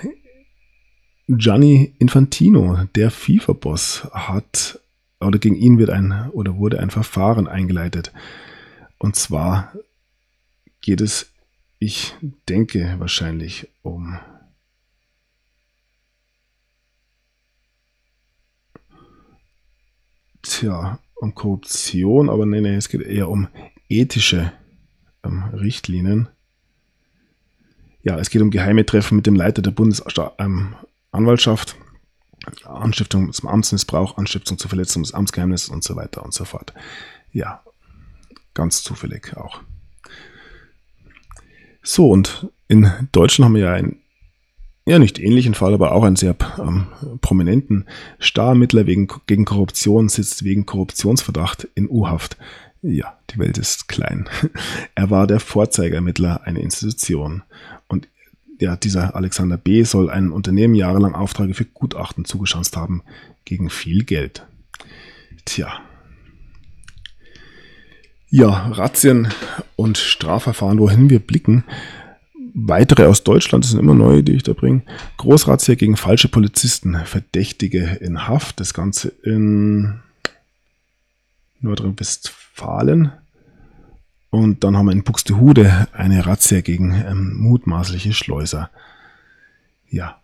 Gianni Infantino, der FIFA-Boss, gegen ihn wurde ein Verfahren eingeleitet. Und zwar geht es, ich denke, wahrscheinlich um Korruption, aber nee, es geht eher um ethische Richtlinien. Ja, es geht um geheime Treffen mit dem Leiter der Bundesanwaltschaft, Anstiftung zum Amtsmissbrauch, Anstiftung zur Verletzung des Amtsgeheimnisses und so weiter und so fort. Ja, ganz zufällig auch. So, und in Deutschland haben wir ja einen nicht ähnlichen Fall, aber auch einen sehr prominenten Star-Ermittler gegen Korruption, sitzt wegen Korruptionsverdacht in U-Haft. Ja, die Welt ist klein. Er war der Vorzeigeermittler einer Institution. Und ja, dieser Alexander B. soll einem Unternehmen jahrelang Aufträge für Gutachten zugeschanzt haben gegen viel Geld. Tja. Ja, Razzien und Strafverfahren, wohin wir blicken. Weitere aus Deutschland, das sind immer neue, die ich da bringe. Großrazzia gegen falsche Polizisten, Verdächtige in Haft. Das Ganze in Nordrhein-Westfalen. Und dann haben wir in Buxtehude eine Razzia gegen mutmaßliche Schleuser. Ja.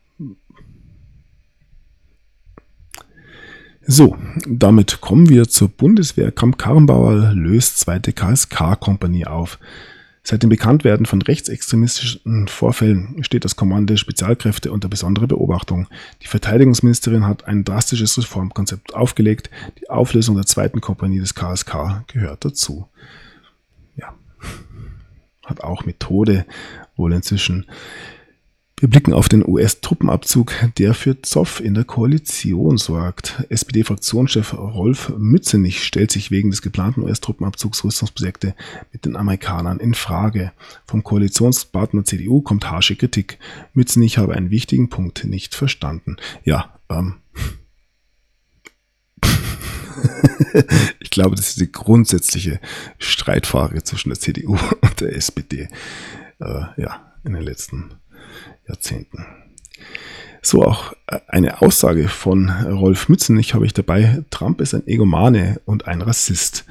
So, damit kommen wir zur Bundeswehr. Kramp-Karrenbauer löst zweite KSK-Kompanie auf. Seit dem Bekanntwerden von rechtsextremistischen Vorfällen steht das Kommando Spezialkräfte unter besonderer Beobachtung. Die Verteidigungsministerin hat ein drastisches Reformkonzept aufgelegt. Die Auflösung der zweiten Kompanie des KSK gehört dazu. Ja, hat auch Methode wohl inzwischen. Wir blicken auf den US-Truppenabzug, der für Zoff in der Koalition sorgt. SPD-Fraktionschef Rolf Mützenich stellt sich wegen des geplanten US-Truppenabzugs Rüstungsprojekte mit den Amerikanern in Frage. Vom Koalitionspartner CDU kommt harsche Kritik. Mützenich habe einen wichtigen Punkt nicht verstanden. Ja, ich glaube, das ist die grundsätzliche Streitfrage zwischen der CDU und der SPD. In den letzten Jahrzehnten. So auch eine Aussage von Rolf Mützenich habe ich dabei. Trump ist ein Egomane und ein Rassist.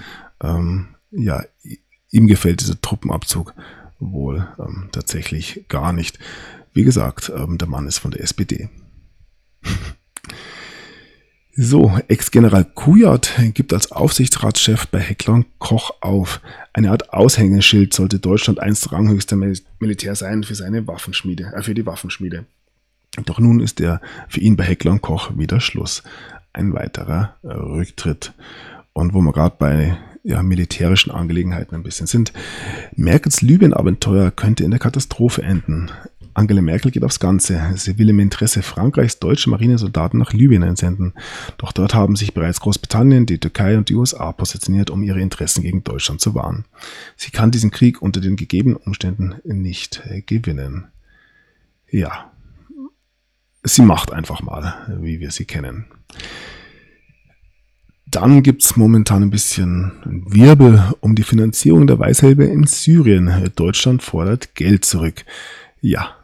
Ihm gefällt dieser Truppenabzug wohl tatsächlich gar nicht. Wie gesagt, der Mann ist von der SPD. So, Ex-General Kujat gibt als Aufsichtsratschef bei Heckler & Koch auf. Eine Art Aushängeschild sollte Deutschland einst ranghöchster Militär sein für die Waffenschmiede. Doch nun ist für ihn bei Heckler & Koch wieder Schluss. Ein weiterer Rücktritt. Und wo wir gerade bei militärischen Angelegenheiten ein bisschen sind, Merkels Libyen-Abenteuer könnte in der Katastrophe enden. Angela Merkel geht aufs Ganze. Sie will im Interesse Frankreichs deutsche Marinesoldaten nach Libyen entsenden. Doch dort haben sich bereits Großbritannien, die Türkei und die USA positioniert, um ihre Interessen gegen Deutschland zu wahren. Sie kann diesen Krieg unter den gegebenen Umständen nicht gewinnen. Ja, sie macht einfach mal, wie wir sie kennen. Dann gibt es momentan ein bisschen Wirbel um die Finanzierung der Weißhelme in Syrien. Deutschland fordert Geld zurück. Ja.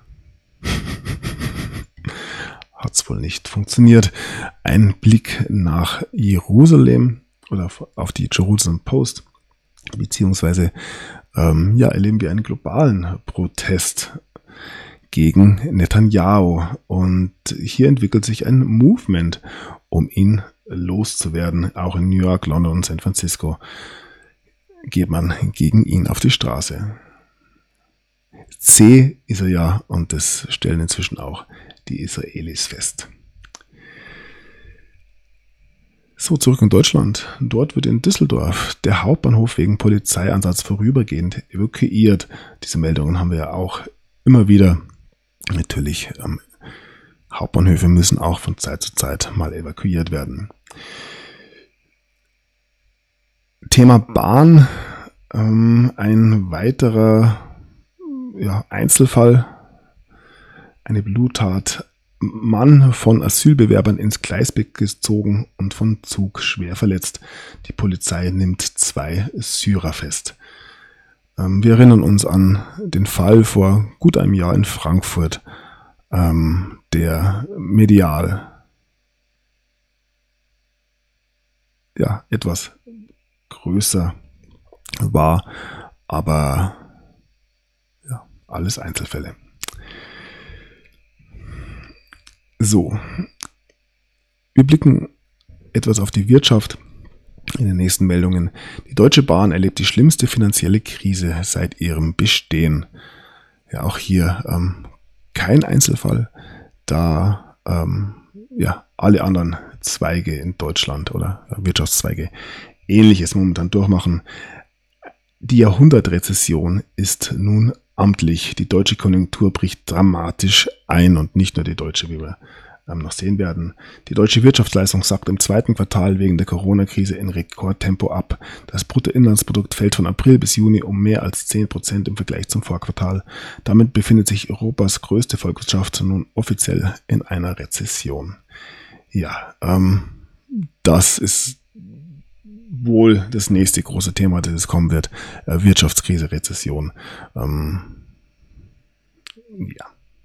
Hat es wohl nicht funktioniert. Ein Blick nach Jerusalem oder auf die Jerusalem Post, beziehungsweise erleben wir einen globalen Protest gegen Netanyahu. Und hier entwickelt sich ein Movement, um ihn loszuwerden. Auch in New York, London und San Francisco geht man gegen ihn auf die Straße. C ist er ja, und das stellen inzwischen auch die Israelis fest. So, zurück in Deutschland. Dort wird in Düsseldorf der Hauptbahnhof wegen Polizeieinsatz vorübergehend evakuiert. Diese Meldungen haben wir ja auch immer wieder. Natürlich, Hauptbahnhöfe müssen auch von Zeit zu Zeit mal evakuiert werden. Thema Bahn, ein weiterer Einzelfall, eine Bluttat. Mann von Asylbewerbern ins Gleisbett gezogen und von Zug schwer verletzt. Die Polizei nimmt 2 Syrer fest. Wir erinnern uns an den Fall vor gut einem Jahr in Frankfurt, der medial etwas größer war, aber alles Einzelfälle. So, wir blicken etwas auf die Wirtschaft in den nächsten Meldungen. Die Deutsche Bahn erlebt die schlimmste finanzielle Krise seit ihrem Bestehen. Ja, auch hier kein Einzelfall, da alle anderen Zweige in Deutschland oder Wirtschaftszweige Ähnliches momentan durchmachen. Die Jahrhundertrezession ist nun amtlich. Die deutsche Konjunktur bricht dramatisch ein und nicht nur die deutsche, wie wir noch sehen werden. Die deutsche Wirtschaftsleistung sackt im zweiten Quartal wegen der Corona-Krise in Rekordtempo ab. Das Bruttoinlandsprodukt fällt von April bis Juni um mehr als 10% im Vergleich zum Vorquartal. Damit befindet sich Europas größte Volkswirtschaft nun offiziell in einer Rezession. Ja, das ist wohl das nächste große Thema, das kommen wird. Wirtschaftskrise, Rezession. Ja.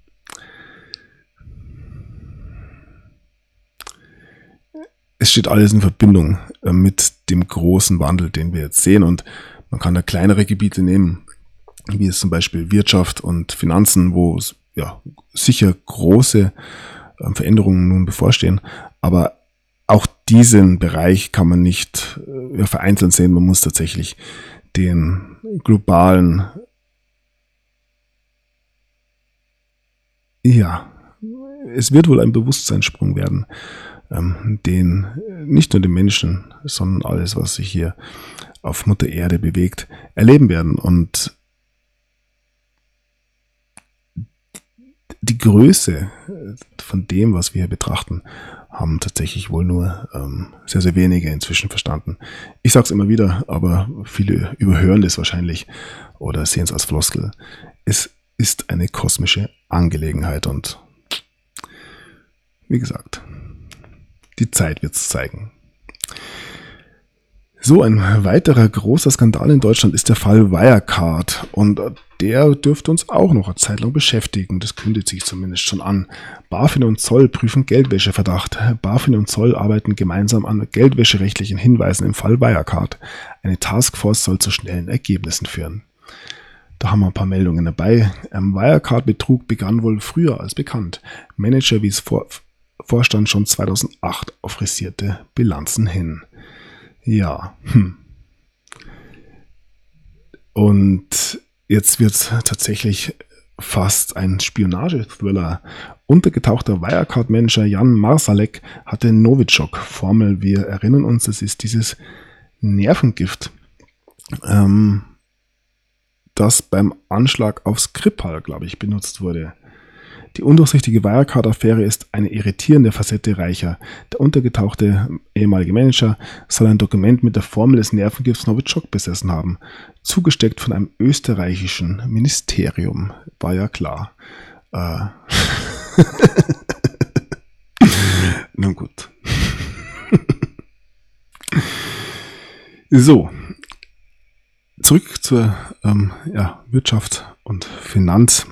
Es steht alles in Verbindung mit dem großen Wandel, den wir jetzt sehen, und man kann da kleinere Gebiete nehmen, wie es zum Beispiel Wirtschaft und Finanzen, wo es ja sicher große Veränderungen nun bevorstehen, aber auch diesen Bereich kann man nicht vereinzelt sehen. Man muss tatsächlich den globalen, ja, es wird wohl ein Bewusstseinssprung werden, den nicht nur die Menschen, sondern alles, was sich hier auf Mutter Erde bewegt, erleben werden. Und die Größe von dem, was wir hier betrachten, haben tatsächlich wohl nur sehr, sehr wenige inzwischen verstanden. Ich sage es immer wieder, aber viele überhören das wahrscheinlich oder sehen es als Floskel. Es ist eine kosmische Angelegenheit und wie gesagt, die Zeit wird es zeigen. So, ein weiterer großer Skandal in Deutschland ist der Fall Wirecard und der dürfte uns auch noch eine Zeit lang beschäftigen. Das kündigt sich zumindest schon an. BaFin und Zoll prüfen Geldwäscheverdacht. BaFin und Zoll arbeiten gemeinsam an geldwäscherechtlichen Hinweisen im Fall Wirecard. Eine Taskforce soll zu schnellen Ergebnissen führen. Da haben wir ein paar Meldungen dabei. Wirecard-Betrug begann wohl früher als bekannt. Manager wies Vorstand schon 2008 auf frisierte Bilanzen hin. Ja. Und jetzt wird es tatsächlich fast ein Spionage-Thriller. Untergetauchter Wirecard-Manager Jan Marsalek hatte Novichok-Formel. Wir erinnern uns, das ist dieses Nervengift, das beim Anschlag auf Skripal, glaube ich, benutzt wurde. Die undurchsichtige Wirecard-Affäre ist eine irritierende Facette reicher. Der untergetauchte ehemalige Manager soll ein Dokument mit der Formel des Nervengifts Novichok besessen haben. Zugesteckt von einem österreichischen Ministerium. War ja klar. Nun gut. So. Zurück zur Wirtschaft und Finanz.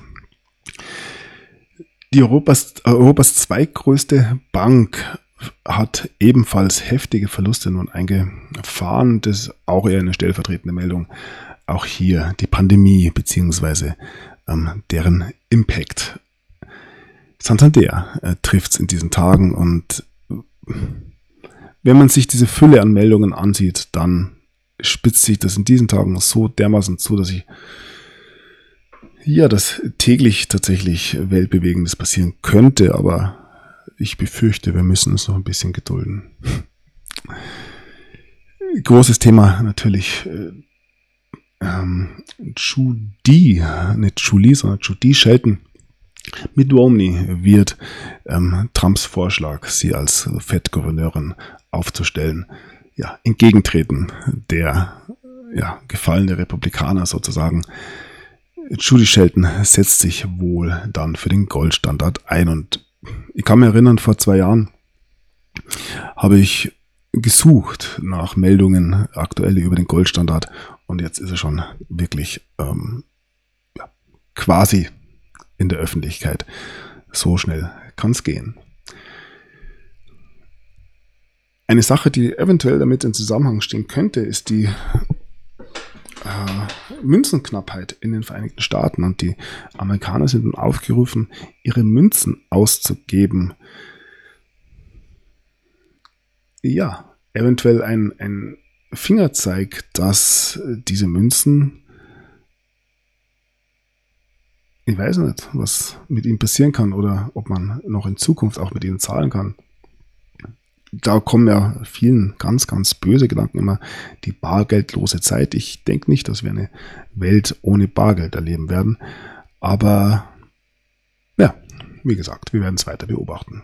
Die Europas zweitgrößte Bank hat ebenfalls heftige Verluste nun eingefahren. Das ist auch eher eine stellvertretende Meldung. Auch hier die Pandemie bzw. deren Impact. Santander trifft es in diesen Tagen und wenn man sich diese Fülle an Meldungen ansieht, dann spitzt sich das in diesen Tagen so dermaßen zu, dass dass täglich tatsächlich Weltbewegendes passieren könnte, aber ich befürchte, wir müssen uns noch ein bisschen gedulden. Großes Thema natürlich Judy, nicht Julie, sondern Judy Shelton. Mit Romney wird Trumps Vorschlag, sie als Fed-Gouverneurin aufzustellen, entgegentreten. Der gefallene Republikaner sozusagen. Judy Shelton setzt sich wohl dann für den Goldstandard ein. Und ich kann mich erinnern, vor 2 Jahren habe ich gesucht nach Meldungen aktuelle über den Goldstandard und jetzt ist er schon wirklich quasi in der Öffentlichkeit. So schnell kann es gehen. Eine Sache, die eventuell damit in Zusammenhang stehen könnte, ist die Münzenknappheit in den Vereinigten Staaten, und die Amerikaner sind nun aufgerufen, ihre Münzen auszugeben. Ja, eventuell ein Fingerzeig, dass diese Münzen, ich weiß nicht, was mit ihnen passieren kann oder ob man noch in Zukunft auch mit ihnen zahlen kann. Da kommen ja vielen ganz, ganz böse Gedanken immer, die bargeldlose Zeit. Ich denke nicht, dass wir eine Welt ohne Bargeld erleben werden. Aber wie gesagt, wir werden es weiter beobachten.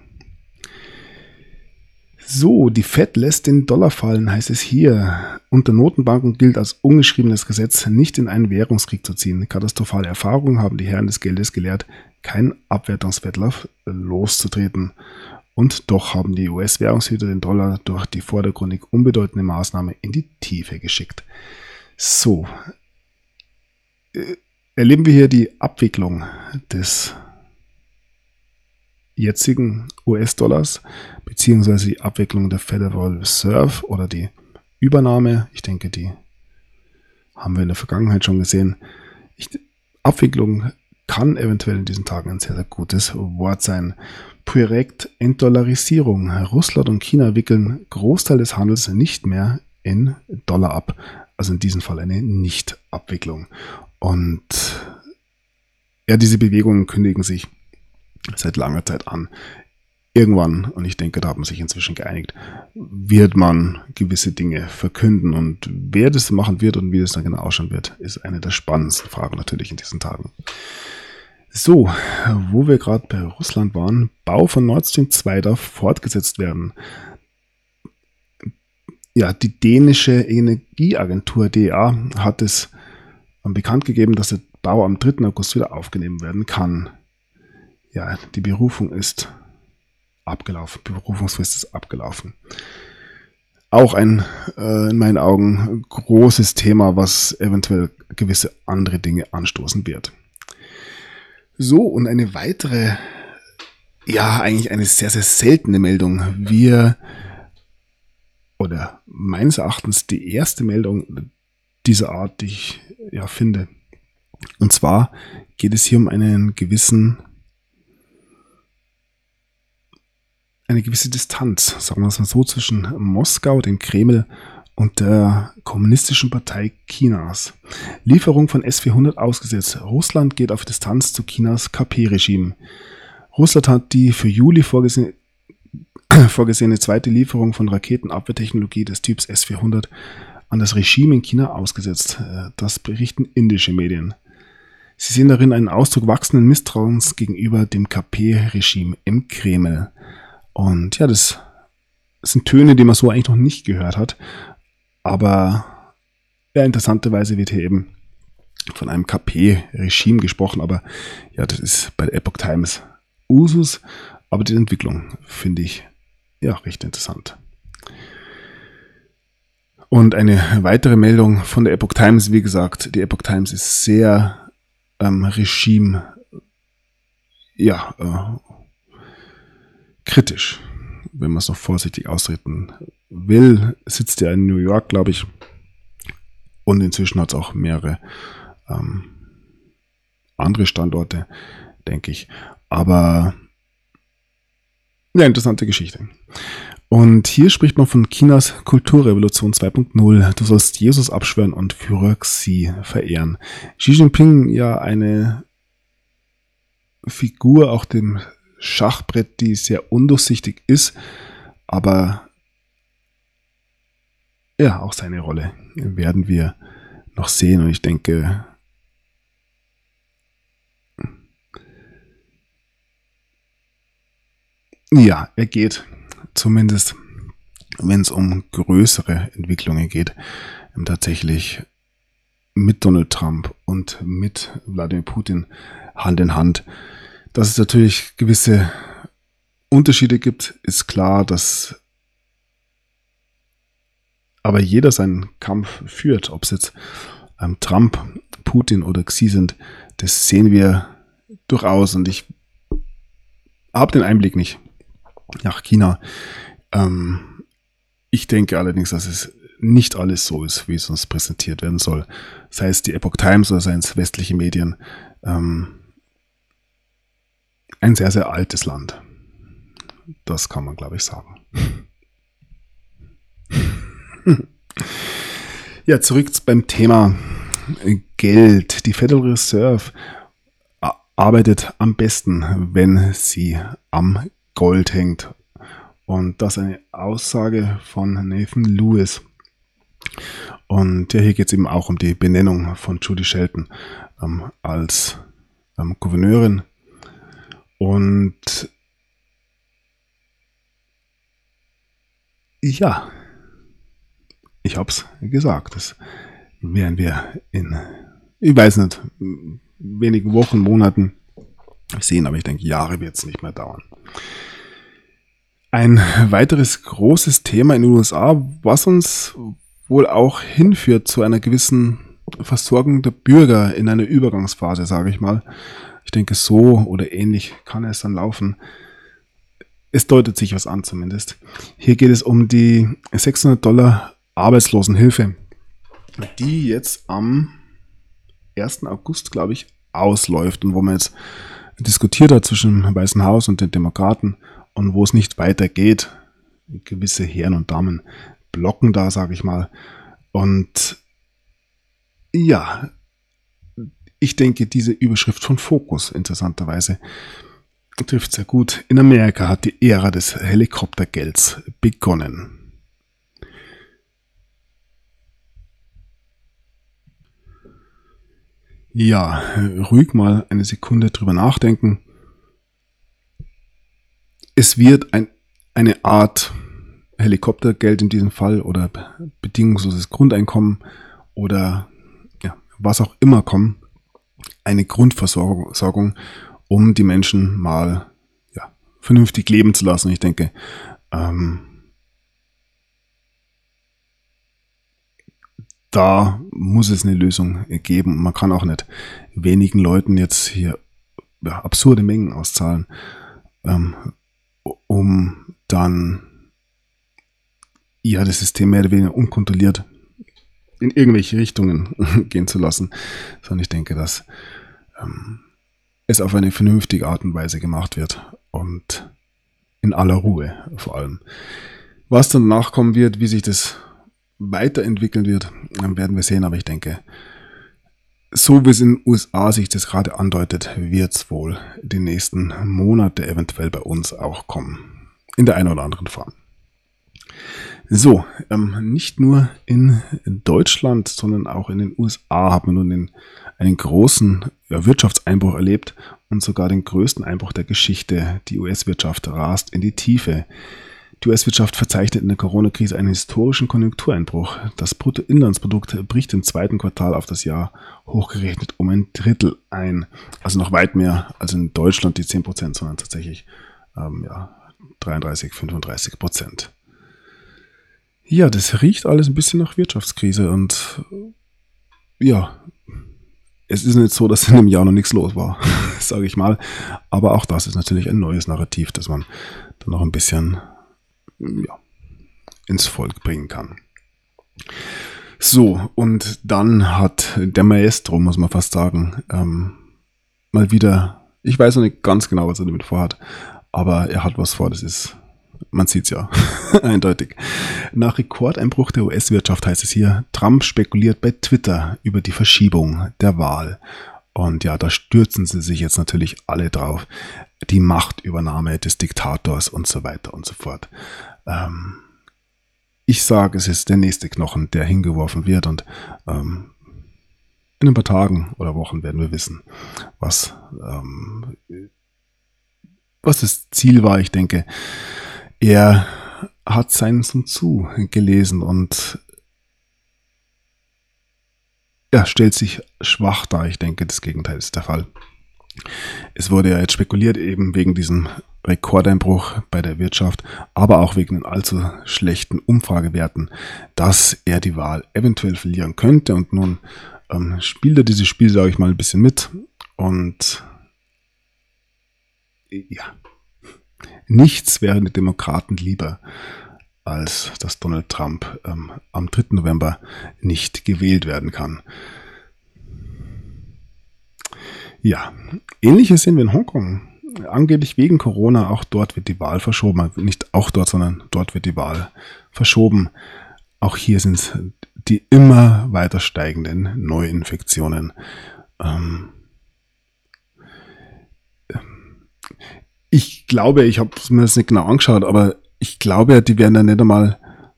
So, die Fed lässt den Dollar fallen, heißt es hier. Unter Notenbanken gilt als ungeschriebenes Gesetz, nicht in einen Währungskrieg zu ziehen. Katastrophale Erfahrungen haben die Herren des Geldes gelehrt, keinen Abwertungswettlauf loszutreten. Und doch haben die US-Währungshüter den Dollar durch die vordergründig unbedeutende Maßnahme in die Tiefe geschickt. So. erleben wir hier die Abwicklung des jetzigen US-Dollars, beziehungsweise die Abwicklung der Federal Reserve oder die Übernahme. Ich denke, die haben wir in der Vergangenheit schon gesehen. Abwicklung kann eventuell in diesen Tagen ein sehr, sehr gutes Wort sein. Projekt Entdollarisierung. Russland und China wickeln Großteil des Handels nicht mehr in Dollar ab. Also in diesem Fall eine Nicht-Abwicklung. Und ja, diese Bewegungen kündigen sich seit langer Zeit an. Irgendwann, und ich denke, da hat man sich inzwischen geeinigt, wird man gewisse Dinge verkünden. Und wer das machen wird und wie das dann genau ausschauen wird, ist eine der spannendsten Fragen natürlich in diesen Tagen. So, wo wir gerade bei Russland waren, Bau von Nord Stream 2 darf fortgesetzt werden. Ja, die dänische Energieagentur DEA hat es bekannt gegeben, dass der Bau am 3. August wieder aufgenommen werden kann. Ja, die Berufung ist abgelaufen. Berufungsfrist ist abgelaufen. Auch ein, in meinen Augen, großes Thema, was eventuell gewisse andere Dinge anstoßen wird. So, und eine weitere, ja, eigentlich eine sehr, sehr seltene Meldung. Oder meines Erachtens die erste Meldung dieser Art, die ich ja finde. Und zwar geht es hier um eine gewisse Distanz, sagen wir es mal so, zwischen Moskau, dem Kreml und der Kommunistischen Partei Chinas. Lieferung von S-400 ausgesetzt. Russland geht auf Distanz zu Chinas KP-Regime. Russland hat die für Juli vorgesehene zweite Lieferung von Raketenabwehrtechnologie des Typs S-400 an das Regime in China ausgesetzt. Das berichten indische Medien. Sie sehen darin einen Ausdruck wachsenden Misstrauens gegenüber dem KP-Regime im Kreml. Und ja, das sind Töne, die man so eigentlich noch nicht gehört hat. Aber ja, interessanterweise wird hier eben von einem KP-Regime gesprochen. Aber ja, das ist bei der Epoch Times Usus. Aber die Entwicklung finde ich ja recht interessant. Und eine weitere Meldung von der Epoch Times, wie gesagt, die Epoch Times ist sehr Regime kritisch, wenn man es noch vorsichtig ausdrücken will. Sitzt ja in New York, glaube ich. Und inzwischen hat es auch mehrere andere Standorte, denke ich. Aber ja, interessante Geschichte. Und hier spricht man von Chinas Kulturrevolution 2.0. Du sollst Jesus abschwören und Führer Xi verehren. Xi Jinping, ja eine Figur auf dem Schachbrett, die sehr undurchsichtig ist, aber ja, auch seine Rolle werden wir noch sehen. Und ich denke, ja, er geht zumindest, wenn es um größere Entwicklungen geht, tatsächlich mit Donald Trump und mit Wladimir Putin Hand in Hand. Dass es natürlich gewisse Unterschiede gibt, ist klar, dass aber jeder seinen Kampf führt. Ob es jetzt Trump, Putin oder Xi sind, das sehen wir durchaus. Und ich habe den Einblick nicht nach China. Ich denke allerdings, dass es nicht alles so ist, wie es uns präsentiert werden soll. Sei es die Epoch Times oder seien es westliche Medien. Ein sehr, sehr altes Land. Das kann man, glaube ich, sagen. Ja, zurück beim Thema Geld. Die Federal Reserve arbeitet am besten, wenn sie am Gold hängt. Und das ist eine Aussage von Nathan Lewis. Und ja, hier geht es eben auch um die Benennung von Judy Shelton als Gouverneurin. Und ja, ich habe es gesagt, das werden wir in, ich weiß nicht, wenigen Wochen, Monaten sehen, aber ich denke, Jahre wird es nicht mehr dauern. Ein weiteres großes Thema in den USA, was uns wohl auch hinführt zu einer gewissen Versorgung der Bürger in einer Übergangsphase, sage ich mal. Ich denke, so oder ähnlich kann es dann laufen. Es deutet sich was an zumindest. Hier geht es um die $600 Arbeitslosenhilfe, die jetzt am 1. August, glaube ich, ausläuft und wo man jetzt diskutiert hat zwischen dem Weißen Haus und den Demokraten und wo es nicht weitergeht. Gewisse Herren und Damen blocken da, sage ich mal. Und ja, ich denke, diese Überschrift von Focus, interessanterweise, trifft sehr gut. In Amerika hat die Ära des Helikoptergelds begonnen. Ja, ruhig mal eine Sekunde drüber nachdenken. Es wird eine Art Helikoptergeld in diesem Fall oder bedingungsloses Grundeinkommen oder ja, was auch immer kommen, eine Grundversorgung, um die Menschen mal vernünftig leben zu lassen. Ich denke, da muss es eine Lösung geben. Man kann auch nicht wenigen Leuten jetzt hier absurde Mengen auszahlen, um dann das System mehr oder weniger unkontrolliert in irgendwelche Richtungen gehen zu lassen. Sondern ich denke, dass es auf eine vernünftige Art und Weise gemacht wird und in aller Ruhe vor allem. Was dann nachkommen wird, wie sich das weiterentwickeln wird, werden wir sehen, aber ich denke, so wie es in den USA sich das gerade andeutet, wird es wohl die nächsten Monate eventuell bei uns auch kommen. In der einen oder anderen Form. So, nicht nur in Deutschland, sondern auch in den USA hat man nun einen großen Wirtschaftseinbruch erlebt und sogar den größten Einbruch der Geschichte. Die US-Wirtschaft rast in die Tiefe. Die US-Wirtschaft verzeichnet in der Corona-Krise einen historischen Konjunktureinbruch. Das Bruttoinlandsprodukt bricht im zweiten Quartal auf das Jahr hochgerechnet um ein Drittel ein. Also noch weit mehr als in Deutschland die 10%, sondern tatsächlich 33-35%. Ja, das riecht alles ein bisschen nach Wirtschaftskrise und ja, es ist nicht so, dass in einem Jahr noch nichts los war, sage ich mal. Aber auch das ist natürlich ein neues Narrativ, das man dann noch ein bisschen ins Volk bringen kann. So, und dann hat der Maestro, muss man fast sagen, mal wieder, ich weiß noch nicht ganz genau, was er damit vorhat, aber er hat was vor, das ist, man sieht es ja, eindeutig. Nach Rekordeinbruch der US-Wirtschaft heißt es hier, Trump spekuliert bei Twitter über die Verschiebung der Wahl. Und ja, da stürzen sie sich jetzt natürlich alle drauf. Die Machtübernahme des Diktators und so weiter und so fort. Ich sage, es ist der nächste Knochen, der hingeworfen wird und in ein paar Tagen oder Wochen werden wir wissen, was das Ziel war. Ich denke, er hat seinen Sun Tzu gelesen und er stellt sich schwach dar. Ich denke, das Gegenteil ist der Fall. Es wurde ja jetzt spekuliert, eben wegen diesem Rekordeinbruch bei der Wirtschaft, aber auch wegen den allzu schlechten Umfragewerten, dass er die Wahl eventuell verlieren könnte. Und nun spielt er dieses Spiel, sage ich mal, ein bisschen mit. Und ja, nichts wäre den Demokraten lieber, als dass Donald Trump am 3. November nicht gewählt werden kann. Ja, Ähnliches sehen wir in Hongkong. Angeblich wegen Corona, auch dort wird die Wahl verschoben. Nicht auch dort, sondern dort wird die Wahl verschoben. Auch hier sind es die immer weiter steigenden Neuinfektionen. Ich glaube, ich habe mir das nicht genau angeschaut, aber ich glaube, die werden dann nicht einmal,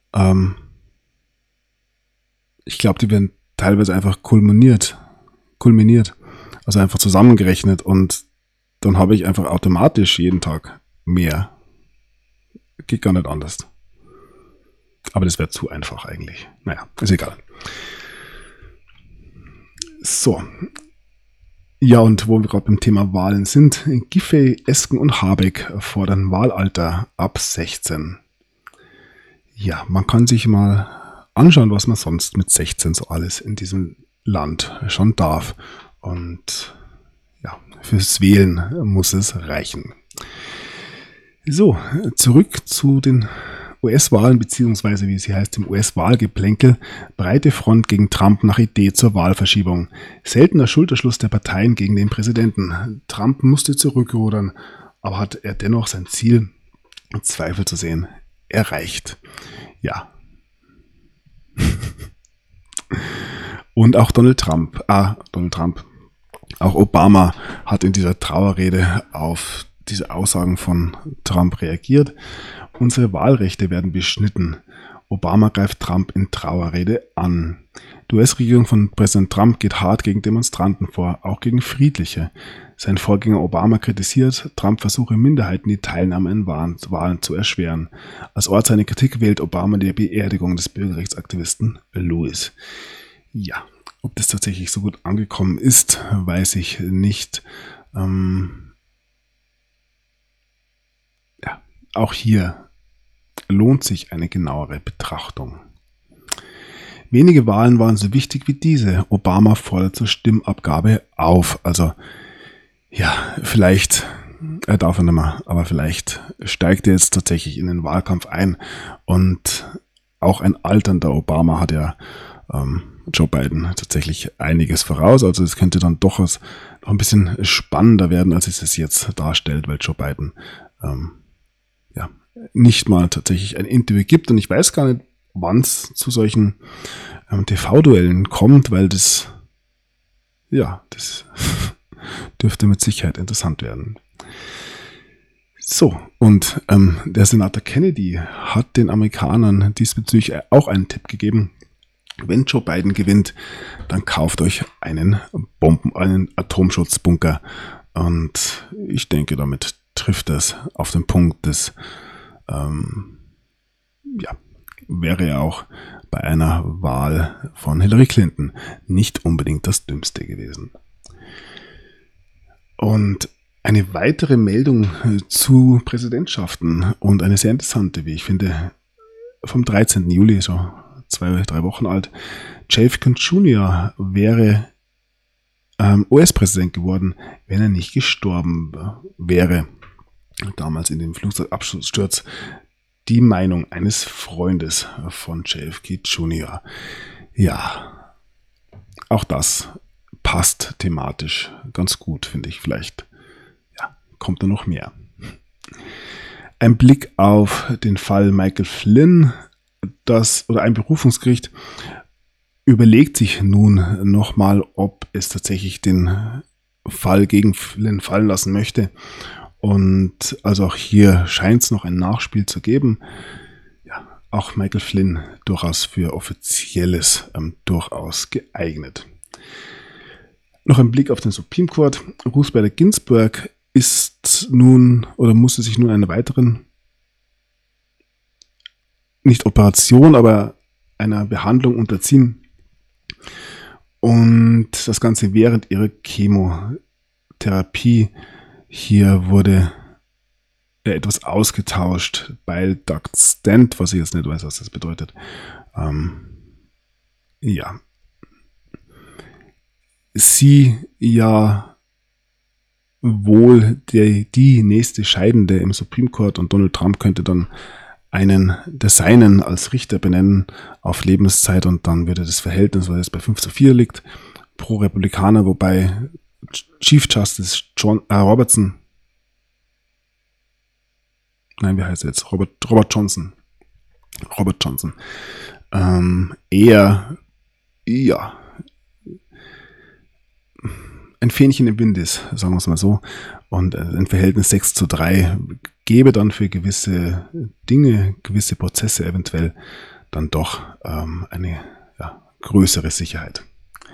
ich glaube, die werden teilweise einfach kulminiert, also einfach zusammengerechnet und dann habe ich einfach automatisch jeden Tag mehr. Geht gar nicht anders. Aber das wäre zu einfach eigentlich. Naja, ist egal. So. Ja, und wo wir gerade beim Thema Wahlen sind, Giffey, Esken und Habeck fordern Wahlalter ab 16. Ja, man kann sich mal anschauen, was man sonst mit 16 so alles in diesem Land schon darf. Und ja, fürs Wählen muss es reichen. So, zurück zu den US-Wahlen, beziehungsweise wie sie heißt, im US-Wahlgeplänkel. Breite Front gegen Trump nach Idee zur Wahlverschiebung. Seltener Schulterschluss der Parteien gegen den Präsidenten. Trump musste zurückrudern, aber hat er dennoch sein Ziel, in Zweifel zu sehen, erreicht. Ja. Und auch Donald Trump, auch Obama hat in dieser Trauerrede auf diese Aussagen von Trump reagiert. Unsere Wahlrechte werden beschnitten. Obama greift Trump in Trauerrede an. Die US-Regierung von Präsident Trump geht hart gegen Demonstranten vor, auch gegen Friedliche. Sein Vorgänger Obama kritisiert, Trump versuche Minderheiten die Teilnahme an Wahlen zu erschweren. Als Ort seiner Kritik wählt Obama die Beerdigung des Bürgerrechtsaktivisten Lewis. Ja, ob das tatsächlich so gut angekommen ist, weiß ich nicht. Auch hier lohnt sich eine genauere Betrachtung. Wenige Wahlen waren so wichtig wie diese. Obama fordert zur Stimmabgabe auf. Also, ja, vielleicht, er darf er nicht mehr, aber vielleicht steigt er jetzt tatsächlich in den Wahlkampf ein. Und auch ein alternder Obama hat ja Joe Biden tatsächlich einiges voraus. Also es könnte dann doch noch ein bisschen spannender werden, als es jetzt darstellt, weil Joe Biden nicht mal tatsächlich ein Interview gibt. Und ich weiß gar nicht, wann es zu solchen TV-Duellen kommt, weil das dürfte mit Sicherheit interessant werden. So, und der Senator Kennedy hat den Amerikanern diesbezüglich auch einen Tipp gegeben. Wenn Joe Biden gewinnt, dann kauft euch einen Atomschutzbunker. Und ich denke, damit trifft das auf den Punkt des wäre ja auch bei einer Wahl von Hillary Clinton nicht unbedingt das Dümmste gewesen. Und eine weitere Meldung zu Präsidentschaften und eine sehr interessante, wie ich finde, vom 13. Juli, so 2-3 Wochen alt. JFK Jr. wäre US-Präsident geworden, wenn er nicht gestorben wäre. Damals in dem Flugzeugabsturz, die Meinung eines Freundes von JFK Jr. Ja, auch das passt thematisch ganz gut, finde ich. Vielleicht kommt da noch mehr. Ein Blick auf den Fall Michael Flynn, ein Berufungsgericht überlegt sich nun nochmal, ob es tatsächlich den Fall gegen Flynn fallen lassen möchte. Und also auch hier scheint es noch ein Nachspiel zu geben. Ja, auch Michael Flynn durchaus für Offizielles durchaus geeignet. Noch ein Blick auf den Supreme Court. Ruth Bader Ginsburg musste sich nun einer weiteren, nicht Operation, aber einer Behandlung unterziehen. Und das Ganze während ihrer Chemotherapie. Hier wurde etwas ausgetauscht bei Duct Stent, was ich jetzt nicht weiß, was das bedeutet. Sie ja wohl die nächste Scheidende im Supreme Court und Donald Trump könnte dann einen der Seinen als Richter benennen auf Lebenszeit und dann würde das Verhältnis, weil es bei 5:4 liegt, pro Republikaner, wobei Chief Justice Robertson, nein, wie heißt er jetzt? Robert Johnson. Eher, ein Fähnchen im Wind ist, sagen wir es mal so. Und ein Verhältnis 6:3 gäbe dann für gewisse Dinge, gewisse Prozesse eventuell dann doch eine größere Sicherheit.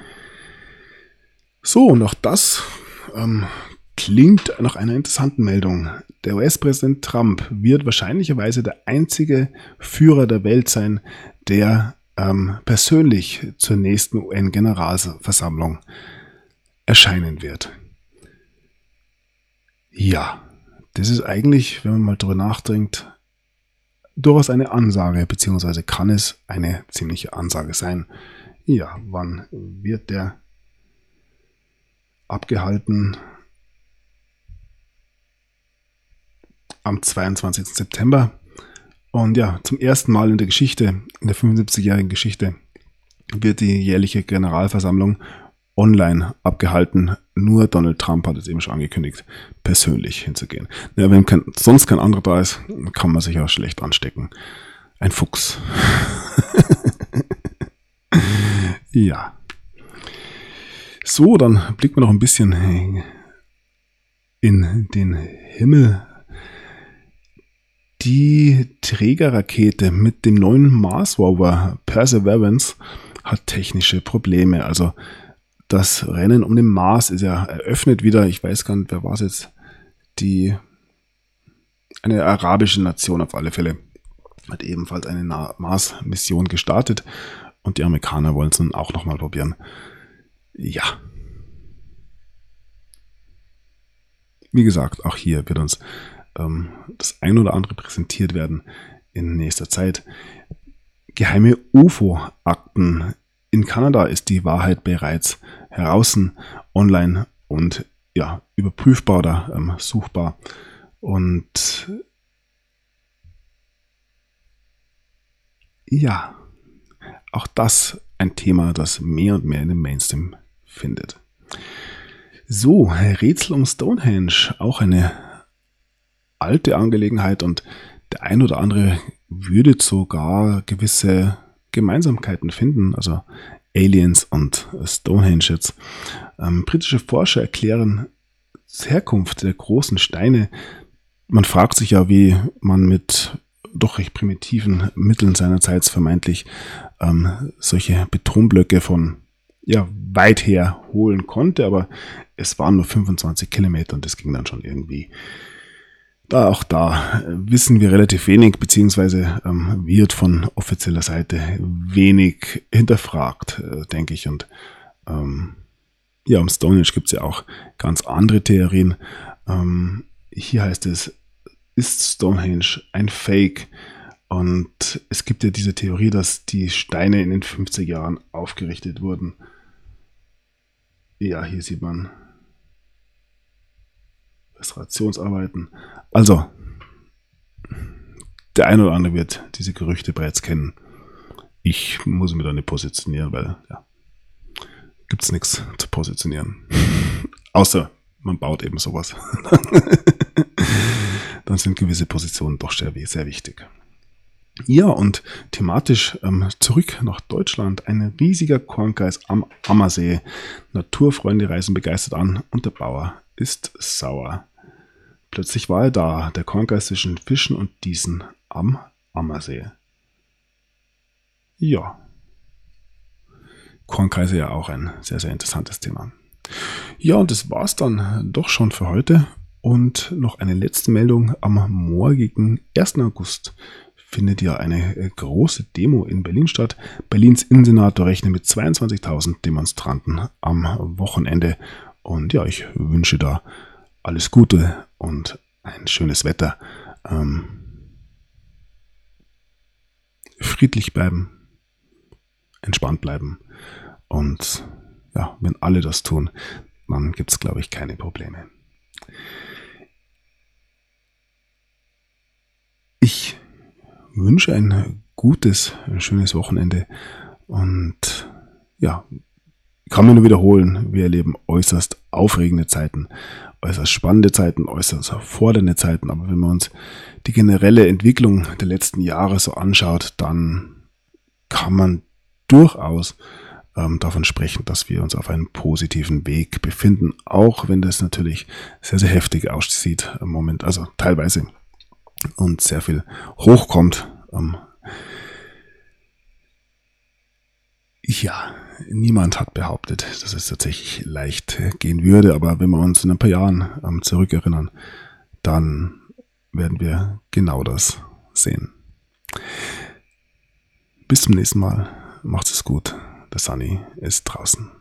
So, und auch das klingt nach einer interessanten Meldung. Der US-Präsident Trump wird wahrscheinlicherweise der einzige Führer der Welt sein, der persönlich zur nächsten UN-Generalversammlung erscheinen wird. Ja, das ist eigentlich, wenn man mal darüber nachdenkt, durchaus eine Ansage, beziehungsweise kann es eine ziemliche Ansage sein. Ja, wann wird der abgehalten? Am 22. September. Und ja, zum ersten Mal in der Geschichte, in der 75-jährigen Geschichte, wird die jährliche Generalversammlung online abgehalten. Nur Donald Trump hat es eben schon angekündigt, persönlich hinzugehen. Ja, wenn sonst kein anderer da ist, kann man sich auch schlecht anstecken. Ein Fuchs. Ja. So, dann blicken wir noch ein bisschen in den Himmel. Die Trägerrakete mit dem neuen Mars Rover Perseverance hat technische Probleme. Also das Rennen um den Mars ist ja eröffnet wieder. Ich weiß gar nicht, wer war es jetzt? Eine arabische Nation auf alle Fälle hat ebenfalls eine Mars-Mission gestartet und die Amerikaner wollen es nun auch nochmal probieren. Ja. Wie gesagt, auch hier wird uns das ein oder andere präsentiert werden in nächster Zeit. Geheime UFO-Akten. In Kanada ist die Wahrheit bereits heraus, online und ja, überprüfbar oder suchbar. Und ja, auch das ein Thema, das mehr und mehr in den Mainstream findet. So, Rätsel um Stonehenge, auch eine alte Angelegenheit und der ein oder andere würde sogar gewisse Gemeinsamkeiten finden, also Aliens und Stonehenge jetzt. Britische Forscher erklären die Herkunft der großen Steine. Man fragt sich ja, wie man mit doch recht primitiven Mitteln seinerzeit vermeintlich solche Betonblöcke von weit her holen konnte, aber es waren nur 25 Kilometer und das ging dann schon irgendwie. Auch da wissen wir relativ wenig, beziehungsweise wird von offizieller Seite wenig hinterfragt, denke ich. Und um Stonehenge gibt es ja auch ganz andere Theorien. Hier heißt es, ist Stonehenge ein Fake? Und es gibt ja diese Theorie, dass die Steine in den 50er Jahren aufgerichtet wurden. Ja, hier sieht man Restaurationsarbeiten. Also, der eine oder andere wird diese Gerüchte bereits kennen. Ich muss mich da nicht positionieren, weil gibt es nichts zu positionieren. Außer man baut eben sowas. Dann sind gewisse Positionen doch sehr wichtig. Ja, und thematisch zurück nach Deutschland. Ein riesiger Kornkreis am Ammersee. Naturfreunde reisen begeistert an und der Bauer ist sauer. Plötzlich war er da, der Kornkreis zwischen Fischen und Diesen am Ammersee. Ja. Kornkreise ja auch ein sehr, sehr interessantes Thema. Ja, und das war's dann doch schon für heute. Und noch eine letzte Meldung. Am morgigen 1. August findet ja eine große Demo in Berlin statt. Berlins Innensenator rechnet mit 22.000 Demonstranten am Wochenende. Und ja, ich wünsche da alles Gute und ein schönes Wetter. Friedlich bleiben, entspannt bleiben. Und ja, wenn alle das tun, dann gibt es, glaube ich, keine Probleme. Ich wünsche ein gutes, schönes Wochenende und ja, ich kann mir nur wiederholen, wir erleben äußerst aufregende Zeiten, äußerst spannende Zeiten, äußerst fordernde Zeiten, aber wenn man uns die generelle Entwicklung der letzten Jahre so anschaut, dann kann man durchaus davon sprechen, dass wir uns auf einem positiven Weg befinden, auch wenn das natürlich sehr, sehr heftig aussieht im Moment, also teilweise und sehr viel hochkommt. Ja, niemand hat behauptet, dass es tatsächlich leicht gehen würde, aber wenn wir uns in ein paar Jahren zurückerinnern, dann werden wir genau das sehen. Bis zum nächsten Mal. Macht's es gut. Der Sunny ist draußen.